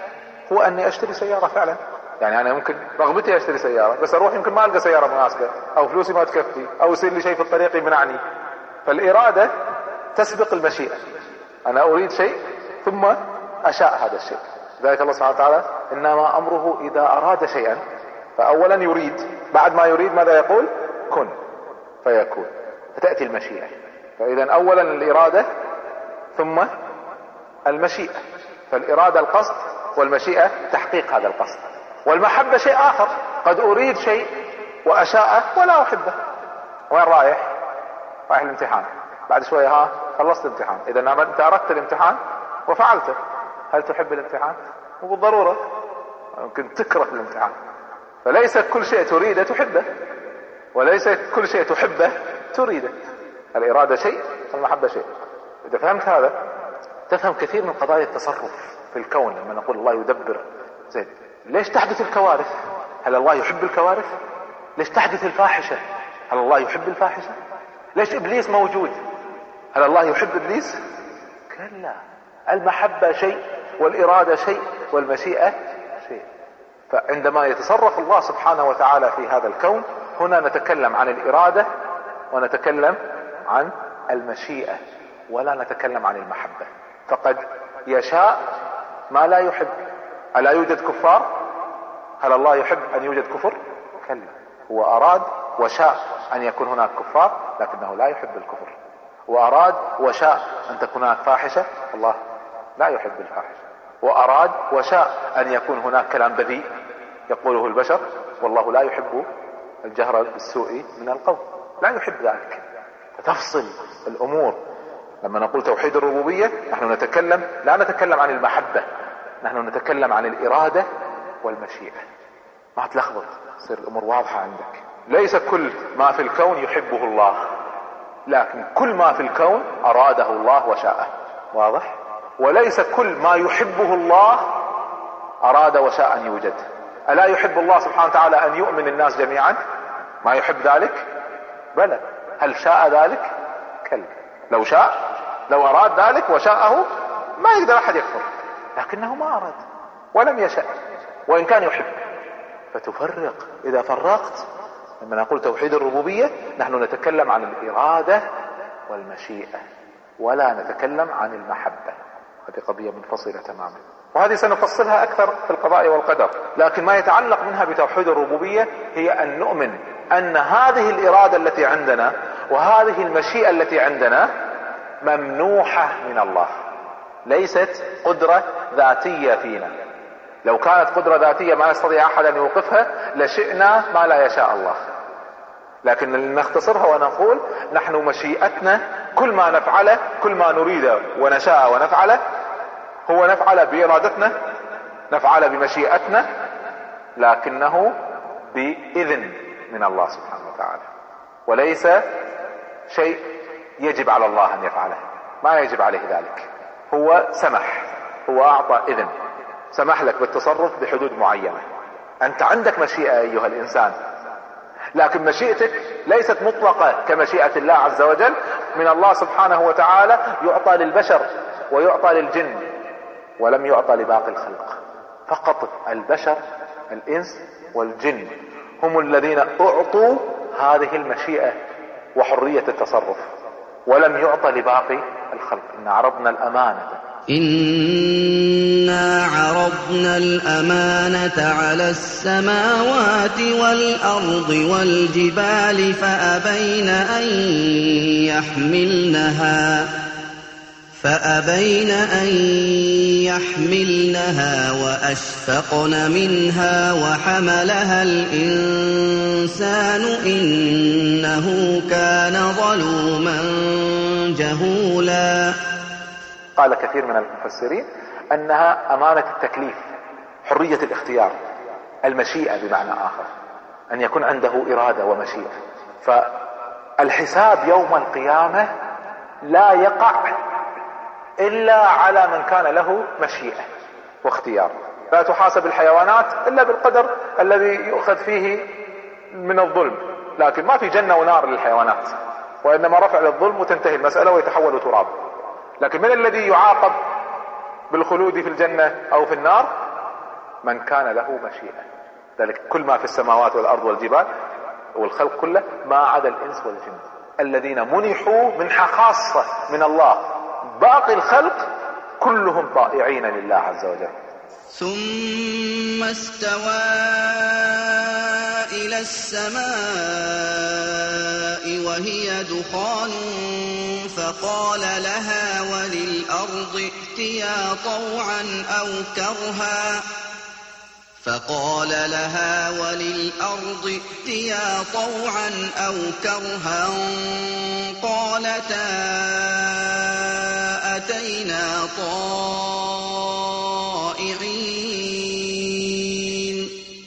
Speaker 3: هو أني أشتري سيارة فعلا، يعني أنا ممكن رغبتي أشتري سيارة، بس أروح يمكن ما ألقى سيارة مناسبة، أو فلوسي ما تكفي، أو يصير لي شيء في الطريق يمنعني. فالإرادة تسبق المشيئة، أنا أريد شيء ثم أشاء هذا الشيء. ذلك الله سبحانه وتعالى إنما أمره إذا أراد شيئا، فأولا يريد، بعد ما يريد ماذا يقول؟ كن فيكون، فتأتي المشيئة. فإذا أولا الإرادة ثم المشيئة، فالإرادة القصد، والمشيئة تحقيق هذا القصد. والمحبة شيء آخر، قد أريد شيء وأشاءه ولا أحبه. وين رايح؟ رايح الامتحان، بعد شوية خلصت الامتحان. إذا أنت أردت الامتحان وفعلته، هل تحب الامتحان؟ مو بالضرورة، ممكن تكره الامتحان. فليس كل شيء تريده تحبه، وليس كل شيء تحبه تريده. الإرادة شيء والمحبة شيء. إذا فهمت هذا تفهم كثير من قضايا التصرف في الكون. لما نقول الله يدبر، زين، ليش تحدث الكوارث؟ هل الله يحب الكوارث؟ ليش تحدث الفاحشة؟ هل الله يحب الفاحشة؟ ليش إبليس موجود؟ هل الله يحب إبليس؟ كلا، المحبة شيء، والإرادة شيء، والمشيئة شيء. فعندما يتصرف الله سبحانه وتعالى في هذا الكون، هنا نتكلم عن الإرادة ونتكلم عن المشيئة، ولا نتكلم عن المحبة. فقد يشاء ما لا يحب. ألا يوجد كفار؟ هل الله يحب أن يوجد كفر؟ كلا، هو أراد وشاء أن يكون هناك كفار، لكنه لا يحب الكفر. وأراد وشاء أن تكون هناك فاحشة، الله لا يحب الفاحشة. وأراد وشاء أن يكون هناك كلام بذيء يقوله البشر، والله لا يحب الجهر بالسوء من القول، لا يحب ذلك. فتفصل الأمور. لما نقول توحيد الربوبية، نحن لا نتكلم عن المحبة، نحن نتكلم عن الإرادة والمشيئة. ما تلخبط، تصير الأمور واضحة عندك. ليس كل ما في الكون يحبه الله، لكن كل ما في الكون أراده الله وشاءه. واضح؟ وليس كل ما يحبه الله أراد وشاء أن يوجد. ألا يحب الله سبحانه وتعالى أن يؤمن الناس جميعا؟ ما يحب ذلك؟ بلى. هل شاء ذلك؟ كلا. لو شاء، لو أراد ذلك وشاءه ما يقدر أحد يكفر، لكنه ما أراد ولم يشاء، وإن كان يحب. فتفرق. إذا فرقت، لما نقول توحيد الربوبية، نحن نتكلم عن الإرادة والمشيئة، ولا نتكلم عن المحبة. هذه قضية منفصلة تماما، وهذه سنفصلها أكثر في القضاء والقدر. لكن ما يتعلق منها بتوحيد الربوبية هي أن نؤمن أن هذه الإرادة التي عندنا وهذه المشيئة التي عندنا ممنوحة من الله، ليست قدرة ذاتية فينا. لو كانت قدرة ذاتية ما يستطيع أحد أن يوقفها لشئنا ما لا يشاء الله، لكن نختصرها ونقول نحن مشيئتنا كل ما نفعله، كل ما نريده ونشاء ونفعله هو نفعله بإرادتنا، نفعله بمشيئتنا، لكنه بإذن من الله سبحانه وتعالى، وليس شيء يجب على الله أن يفعله، ما يجب عليه ذلك. هو سمح، هو أعطى إذن، سمح لك بالتصرف بحدود معينة. أنت عندك مشيئة أيها الإنسان، لكن مشيئتك ليست مطلقة كمشيئة الله عز وجل. من الله سبحانه وتعالى يعطى للبشر ويعطى للجن، ولم يعطى لباقي الخلق. فقط البشر الإنس والجن هم الذين أعطوا هذه المشيئة وحرية التصرف، ولم يعطى لباقي الخلق. إن عرضنا الأمانة
Speaker 2: إنا عرضنا الأمانة على السماوات والأرض والجبال فأبين أن يحملنها وأشفقن منها وحملها الإنسان إنه كان ظلوما جهولا.
Speaker 3: قال كثير من المفسرين أنها أمانة التكليف، حرية الاختيار، المشيئة بمعنى آخر، أن يكون عنده إرادة ومشيئة. فالحساب يوم القيامة لا يقع إلا على من كان له مشيئة واختيار. لا تحاسب الحيوانات إلا بالقدر الذي يؤخذ فيه من الظلم، لكن ما في جنة ونار للحيوانات، وإنما رفع للظلم وتنتهي المسألة ويتحول تراب. لكن من الذي يعاقب بالخلود في الجنة أو في النار؟ من كان له مشيئة. ذلك كل ما في السماوات والأرض والجبال والخلق كله ما عدا الإنس والجن الذين منحوا منحة خاصة من الله. باقي الخلق كلهم طائعين لله عز وجل.
Speaker 2: ثم استوى إلى السماء وهي دخان فقال لها وللأرض ائتيا طوعا أو كرها قالتا أتينا طائعين.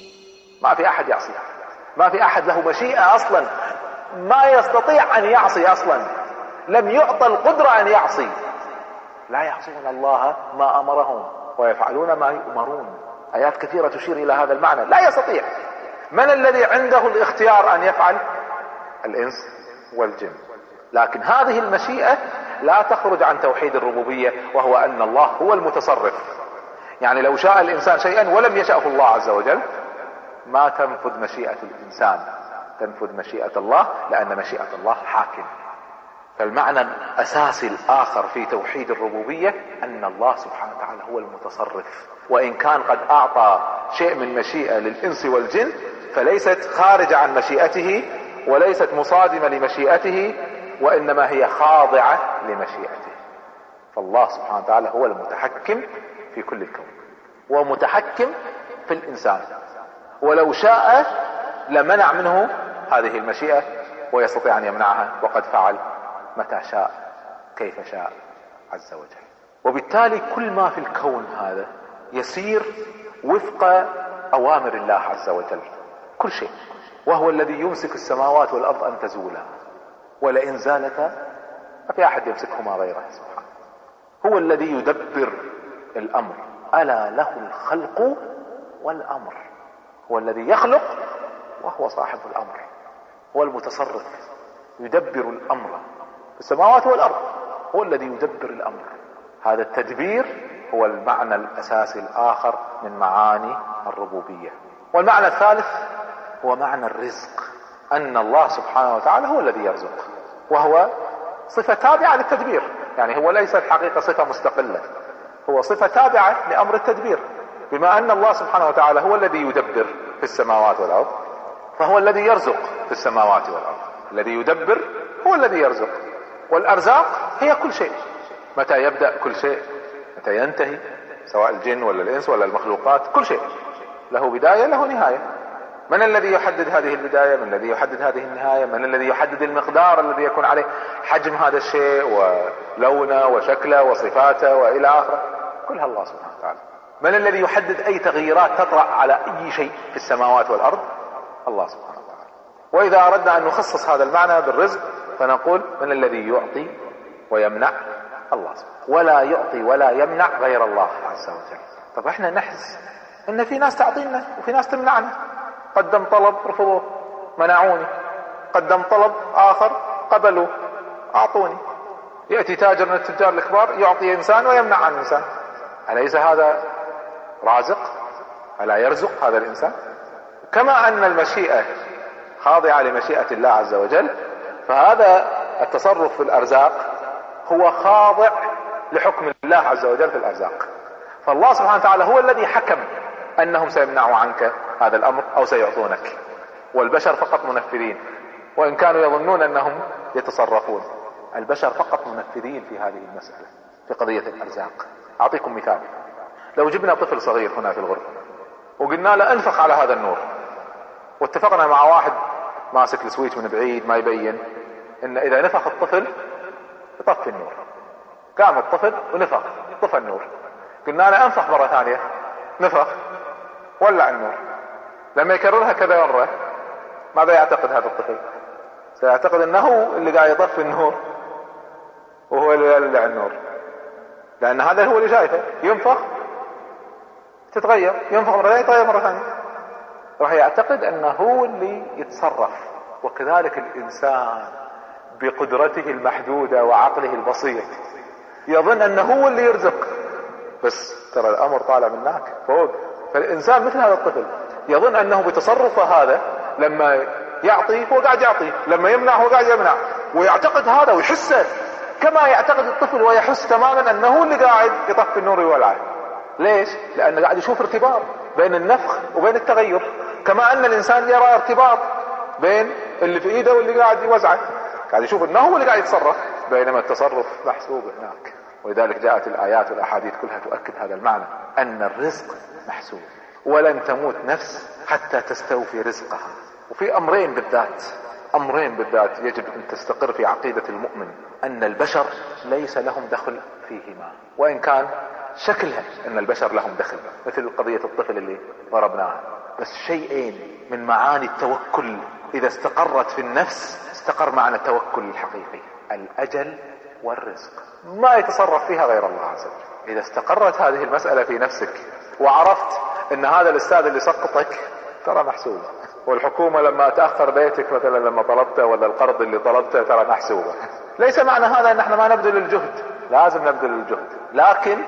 Speaker 3: ما في أحد يعصي، ما في أحد له مشيئة أصلا، ما يستطيع أن يعصي أصلا، لم يعطى القدرة أن يعصي. لا يعصون الله ما أمرهم ويفعلون ما يؤمرون. آيات كثيرة تشير إلى هذا المعنى. لا يستطيع. من الذي عنده الاختيار أن يفعل؟ الإنس والجن. لكن هذه المشيئة لا تخرج عن توحيد الربوبية، وهو أن الله هو المتصرف. يعني لو شاء الإنسان شيئا ولم يشأه الله عز وجل ما تنفذ مشيئة الإنسان، تنفذ مشيئة الله، لأن مشيئة الله حاكم. فالمعنى الأساسي الآخر في توحيد الربوبية أن الله سبحانه وتعالى هو المتصرف، وإن كان قد أعطى شيء من مشيئة للإنس والجن فليست خارجة عن مشيئته وليست مصادمة لمشيئته، وإنما هي خاضعة لمشيئته. فالله سبحانه وتعالى هو المتحكم في كل الكون ومتحكم في الإنسان، ولو شاء لمنع منه هذه المشيئة ويستطيع أن يمنعها، وقد فعل متى شاء كيف شاء عز وجل. وبالتالي كل ما في الكون هذا يسير وفق أوامر الله عز وجل، كل شيء. وهو الذي يمسك السماوات والأرض أن تزولا ولئن زالتا ما في أحد يمسكهما غيره سبحانه. هو الذي يدبر الأمر، ألا له الخلق والأمر. هو الذي يخلق وهو صاحب الأمر، هو المتصرف، يدبر الأمر في السماوات والأرض، هو الذي يدبر الأمر. هذا التدبير هو المعنى الأساسي الآخر من معاني الربوبية. والمعنى الثالث هو معنى الرزق، أن الله سبحانه وتعالى هو الذي يرزق، وهو صفة تابعة للتدبير. يعني هو ليس الحقيقة صفة مستقلة، هو صفة تابعة لأمر التدبير. بما أن الله سبحانه وتعالى هو الذي يدبر في السماوات والأرض، فهو الذي يرزق في السماوات والأرض. الذي يدبر هو الذي يرزق، والأرزاق هي كل شيء. متى يبدأ كل شيء، متى ينتهي، سواء الجن ولا الإنس ولا المخلوقات، كل شيء له بداية له نهاية. من الذي يحدد هذه البداية؟ من الذي يحدد هذه النهاية؟ من الذي يحدد المقدار الذي يكون عليه حجم هذا الشيء ولونه وشكله وصفاته وإلى آخره؟ كلها الله سبحانه وتعالى. من الذي يحدد أي تغييرات تطرأ على أي شيء في السماوات والأرض؟ الله سبحانه وتعالى. وإذا أردنا أن نخصص هذا المعنى بالرزق فنقول من الذي يعطي ويمنع؟ الله سبحانه، ولا يعطي ولا يمنع غير الله عز وجل. طب احنا نحس ان في ناس تعطينا وفي ناس تمنعنا. قدم طلب رفضوه منعوني، قدم طلب آخر قبلوا أعطوني. يأتي تاجر من التجار الكبار يعطي إنسان ويمنع عن إنسان. أليس هذا رازق؟ ألا يرزق هذا الإنسان؟ كما أن المشيئة خاضعة لمشيئة الله عز وجل، فهذا التصرف في الأرزاق هو خاضع لحكم الله عز وجل في الأرزاق. فالله سبحانه وتعالى هو الذي حكم أنهم سيمنعوا عنك هذا الأمر أو سيعطونك، والبشر فقط منفذين، وإن كانوا يظنون أنهم يتصرفون. البشر فقط منفذين في هذه المسألة في قضية الأرزاق. أعطيكم مثال. لو جبنا طفل صغير هنا في الغرفة وقلنا له انفخ على هذا النور، واتفقنا مع واحد ماسك السويتش من بعيد ما يبين إن إذا نفخ الطفل يطفي النور. قام الطفل ونفخ طفى النور. قلنا له انفخ مرة ثانية، نفخ ولع النور. لما يكررها كذا مرة ماذا يعتقد هذا الطفل؟ سيعتقد انه هو اللي قاعد يطفي النور وهو اللي يولع النور، لان هذا هو اللي شايفه. ينفخ تتغير، ينفخ مرة ثانية يتغير مرة ثانية، راح يعتقد انه هو اللي يتصرف. وكذلك الانسان بقدرته المحدودة وعقله البسيط يظن انه هو اللي يرزق، بس ترى الامر طالع من هناك فوق. فالانسان مثل هذا الطفل يظن انه بتصرفه هذا لما يعطي هو قاعد يعطي، لما يمنع هو قاعد يمنع، ويعتقد هذا ويحسه كما يعتقد الطفل، ويحس تماما انه هو اللي قاعد يطفي النور ويولعه. ليش؟ لانه قاعد يشوف ارتباط بين النفخ وبين التغير، كما ان الانسان يرى ارتباط بين اللي في ايده واللي قاعد يوزعه، قاعد يشوف انه هو اللي قاعد يتصرف، بينما التصرف محسوب هناك. ولذلك جاءت الآيات والأحاديث كلها تؤكد هذا المعنى، أن الرزق محسوب، ولن تموت نفس حتى تستوفي رزقها. وفي أمرين بالذات يجب أن تستقر في عقيدة المؤمن، أن البشر ليس لهم دخل فيهما، وإن كان شكلها أن البشر لهم دخل، مثل قضية الطفل اللي ضربناها. بس شيئين من معاني التوكل إذا استقرت في النفس استقر معنى التوكل الحقيقي: الأجل والرزق. ما يتصرف فيها غير الله عز وجل. إذا استقرت هذه المسألة في نفسك وعرفت أن هذا الأستاذ اللي سقطك ترى محسوبة، والحكومة لما تأخر بيتك مثلا لما طلبته، ولا القرض اللي طلبته ترى محسوبة. ليس معنى هذا أن احنا ما نبذل الجهد، لازم نبذل الجهد، لكن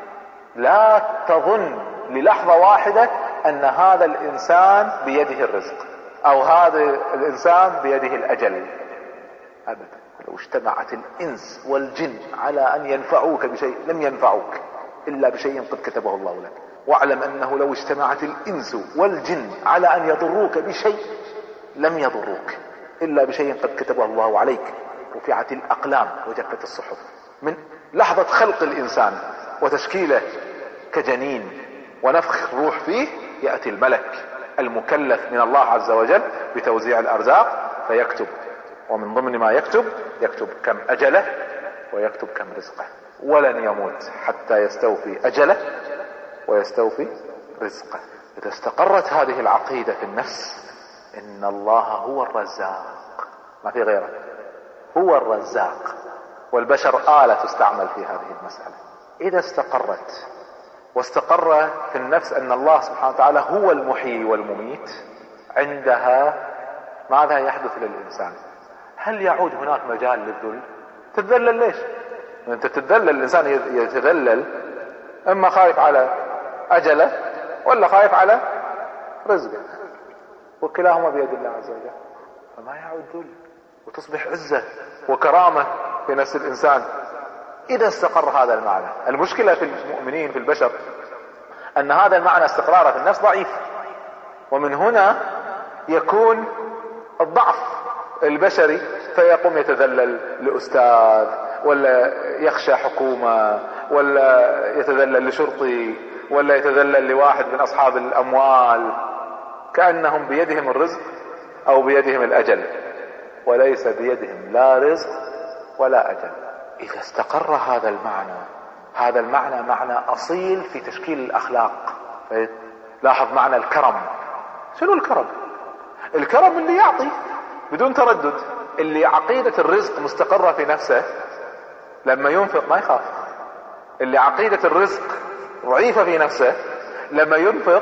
Speaker 3: لا تظن للحظة واحدة أن هذا الإنسان بيده الرزق أو هذا الإنسان بيده الأجل، أبدا. لو اجتمعت الإنس والجن على أن ينفعوك بشيء لم ينفعوك إلا بشيء قد كتبه الله لك. واعلم أنه لو اجتمعت الإنس والجن على أن يضروك بشيء لم يضروك إلا بشيء قد كتبه الله عليك. رفعت الأقلام وجفت الصحف. من لحظة خلق الإنسان وتشكيله كجنين ونفخ الروح فيه يأتي الملك المكلف من الله عز وجل بتوزيع الأرزاق فيكتب، ومن ضمن ما يكتب كم أجله ويكتب كم رزقه. ولن يموت حتى يستوفي أجله ويستوفي رزقه. إذا استقرت هذه العقيدة في النفس إن الله هو الرزاق، ما في غيره، هو الرزاق، والبشر آلة تستعمل في هذه المسألة. إذا استقرت واستقر في النفس أن الله سبحانه وتعالى هو المحيي والمميت، عندها ماذا يحدث للإنسان؟ هل يعود هناك مجال للذل؟ تتذلل ليش؟ انت تتذلل، الانسان يتذلل اما خايف على اجله ولا خايف على رزقه، وكلاهما بيد الله عز وجل، فما يعود ذل وتصبح عزة وكرامة في نفس الانسان اذا استقر هذا المعنى. المشكلة في المؤمنين في البشر ان هذا المعنى استقراره في النفس ضعيف، ومن هنا يكون الضعف البشري، فيقوم يتذلل لأستاذ، ولا يخشى حكومة، ولا يتذلل لشرطي، ولا يتذلل لواحد من أصحاب الأموال. كأنهم بيدهم الرزق أو بيدهم الأجل، وليس بيدهم لا رزق ولا أجل. إذا استقر هذا المعنى معنى أصيل في تشكيل الأخلاق. لاحظ معنى الكرم. شنو الكرم؟ الكرم اللي يعطي بدون تردد، اللي عقيدة الرزق مستقرة في نفسه لما ينفق ما يخاف، اللي عقيدة الرزق ضعيفة في نفسه لما ينفق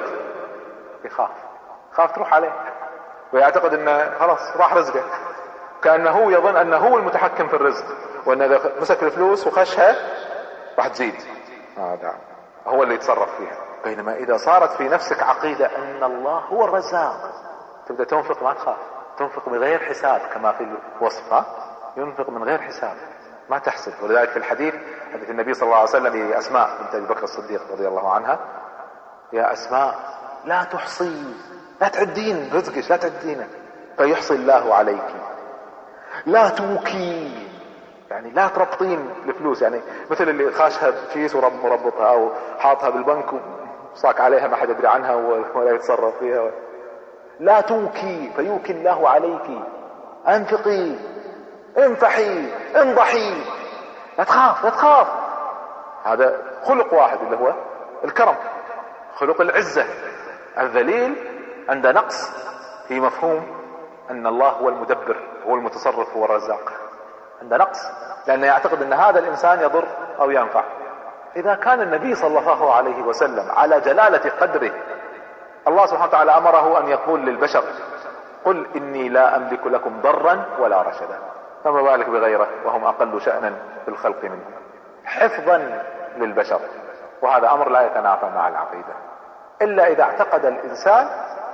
Speaker 3: يخاف تروح عليه، ويعتقد انه خلاص راح رزقه، كأنه يظن انه هو المتحكم في الرزق، وان اذا مسك الفلوس وخشها راح تزيد، هو اللي يتصرف فيها. بينما اذا صارت في نفسك عقيدة ان الله هو الرزاق، تبدأ تنفق ما تخاف، تنفق من غير حساب كما في الوصف، ينفق من غير حساب ما تحسب. ولذلك في حديث النبي صلى الله عليه وسلم لأسماء بنت أبي بكر الصديق رضي الله عنها: يا أسماء لا تحصي، لا تعدين رزقك، لا تعدينه فيحصي الله عليك. لا توكي، يعني لا تربطين الفلوس، يعني مثل اللي خاشها بكيس وربطها او حاطها بالبنك وصاك عليها ما حد يدري عنها ولا يتصرف فيها. لا توكي فيوكي الله عليك. انفقي، انفحي، انضحي، لا تخاف. هذا خلق واحد اللي هو الكرم، خلق العزة. الذليل عنده نقص في مفهوم ان الله هو المدبر، هو المتصرف، هو الرزاق، عنده نقص لانه يعتقد ان هذا الانسان يضر او ينفع. اذا كان النبي صلى الله عليه وسلم على جلالة قدره الله سبحانه وتعالى امره ان يقول للبشر: قل اني لا املك لكم ضرا ولا رشدا، فما بالك بغيره وهم اقل شأنا في الخلق منه، حفظا للبشر. وهذا امر لا يتنافى مع العقيدة الا اذا اعتقد الانسان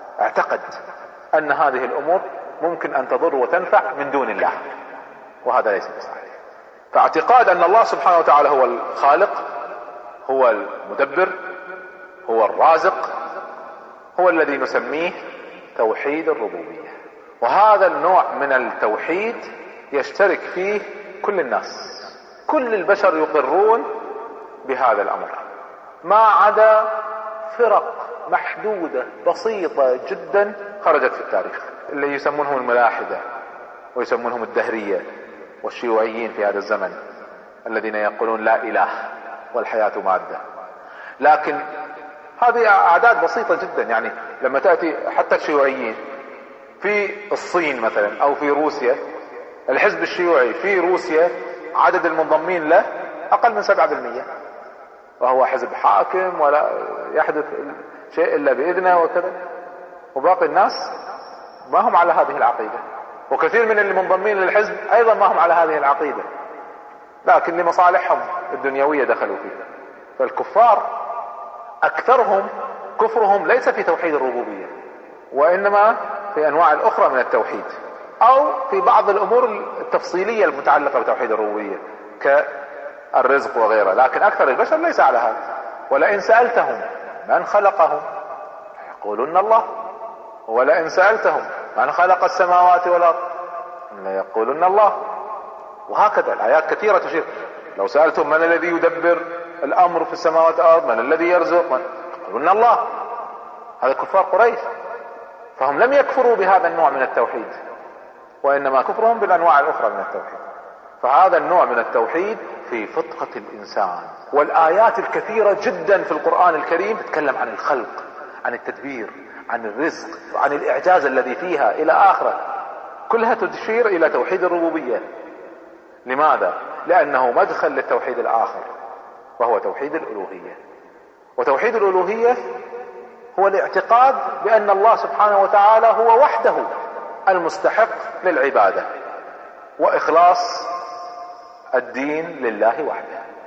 Speaker 3: ان هذه الامور ممكن ان تضر وتنفع من دون الله، وهذا ليس بصحيح. فاعتقاد ان الله سبحانه وتعالى هو الخالق، هو المدبر، هو الرازق، هو الذي نسميه توحيد الربوبية. وهذا النوع من التوحيد يشترك فيه كل الناس، كل البشر يقرون بهذا الامر، ما عدا فرق محدودة بسيطة جدا خرجت في التاريخ، اللي يسمونهم الملاحدة ويسمونهم الدهرية والشيوعيين في هذا الزمن، الذين يقولون لا اله والحياة مادة. لكن هذه اعداد بسيطة جدا، يعني لما تأتي حتى الشيوعيين في الصين مثلا او في روسيا، الحزب الشيوعي في روسيا عدد المنضمين له اقل من 7%، وهو حزب حاكم ولا يحدث شيء الا باذنه وكذا، وباقي الناس ما هم على هذه العقيدة، وكثير من اللي منضمين للحزب ايضا ما هم على هذه العقيدة، لكن لمصالحهم الدنيوية دخلوا فيها. فالكفار اكثرهم كفرهم ليس في توحيد الربوبية، وانما في انواع الاخرى من التوحيد، او في بعض الامور التفصيلية المتعلقة بتوحيد الربوبية كالرزق وغيره، لكن اكثر البشر ليس على هذا. ولئن سألتهم من خلقهم يقولون الله، ولئن سألتهم من خلق السماوات والارض يقولون الله. وهكذا الايات كثيرة تشير. لو سألتم من الذي يدبر الامر في السماوات والارض، من الذي يرزق، يقولون الله. هذا كفار قريش، فهم لم يكفروا بهذا النوع من التوحيد، وانما كفرهم بالانواع الاخرى من التوحيد. فهذا النوع من التوحيد في فطرة الانسان. والايات الكثيرة جدا في القرآن الكريم تتكلم عن الخلق، عن التدبير، عن الرزق، عن الاعجاز الذي فيها الى اخره، كلها تشير الى توحيد الربوبية. لماذا؟ لانه مدخل للتوحيد الاخر وهو توحيد الالوهية. وتوحيد الالوهية هو الاعتقاد بان الله سبحانه وتعالى هو وحده المستحق للعبادة، واخلاص الدين لله وحده.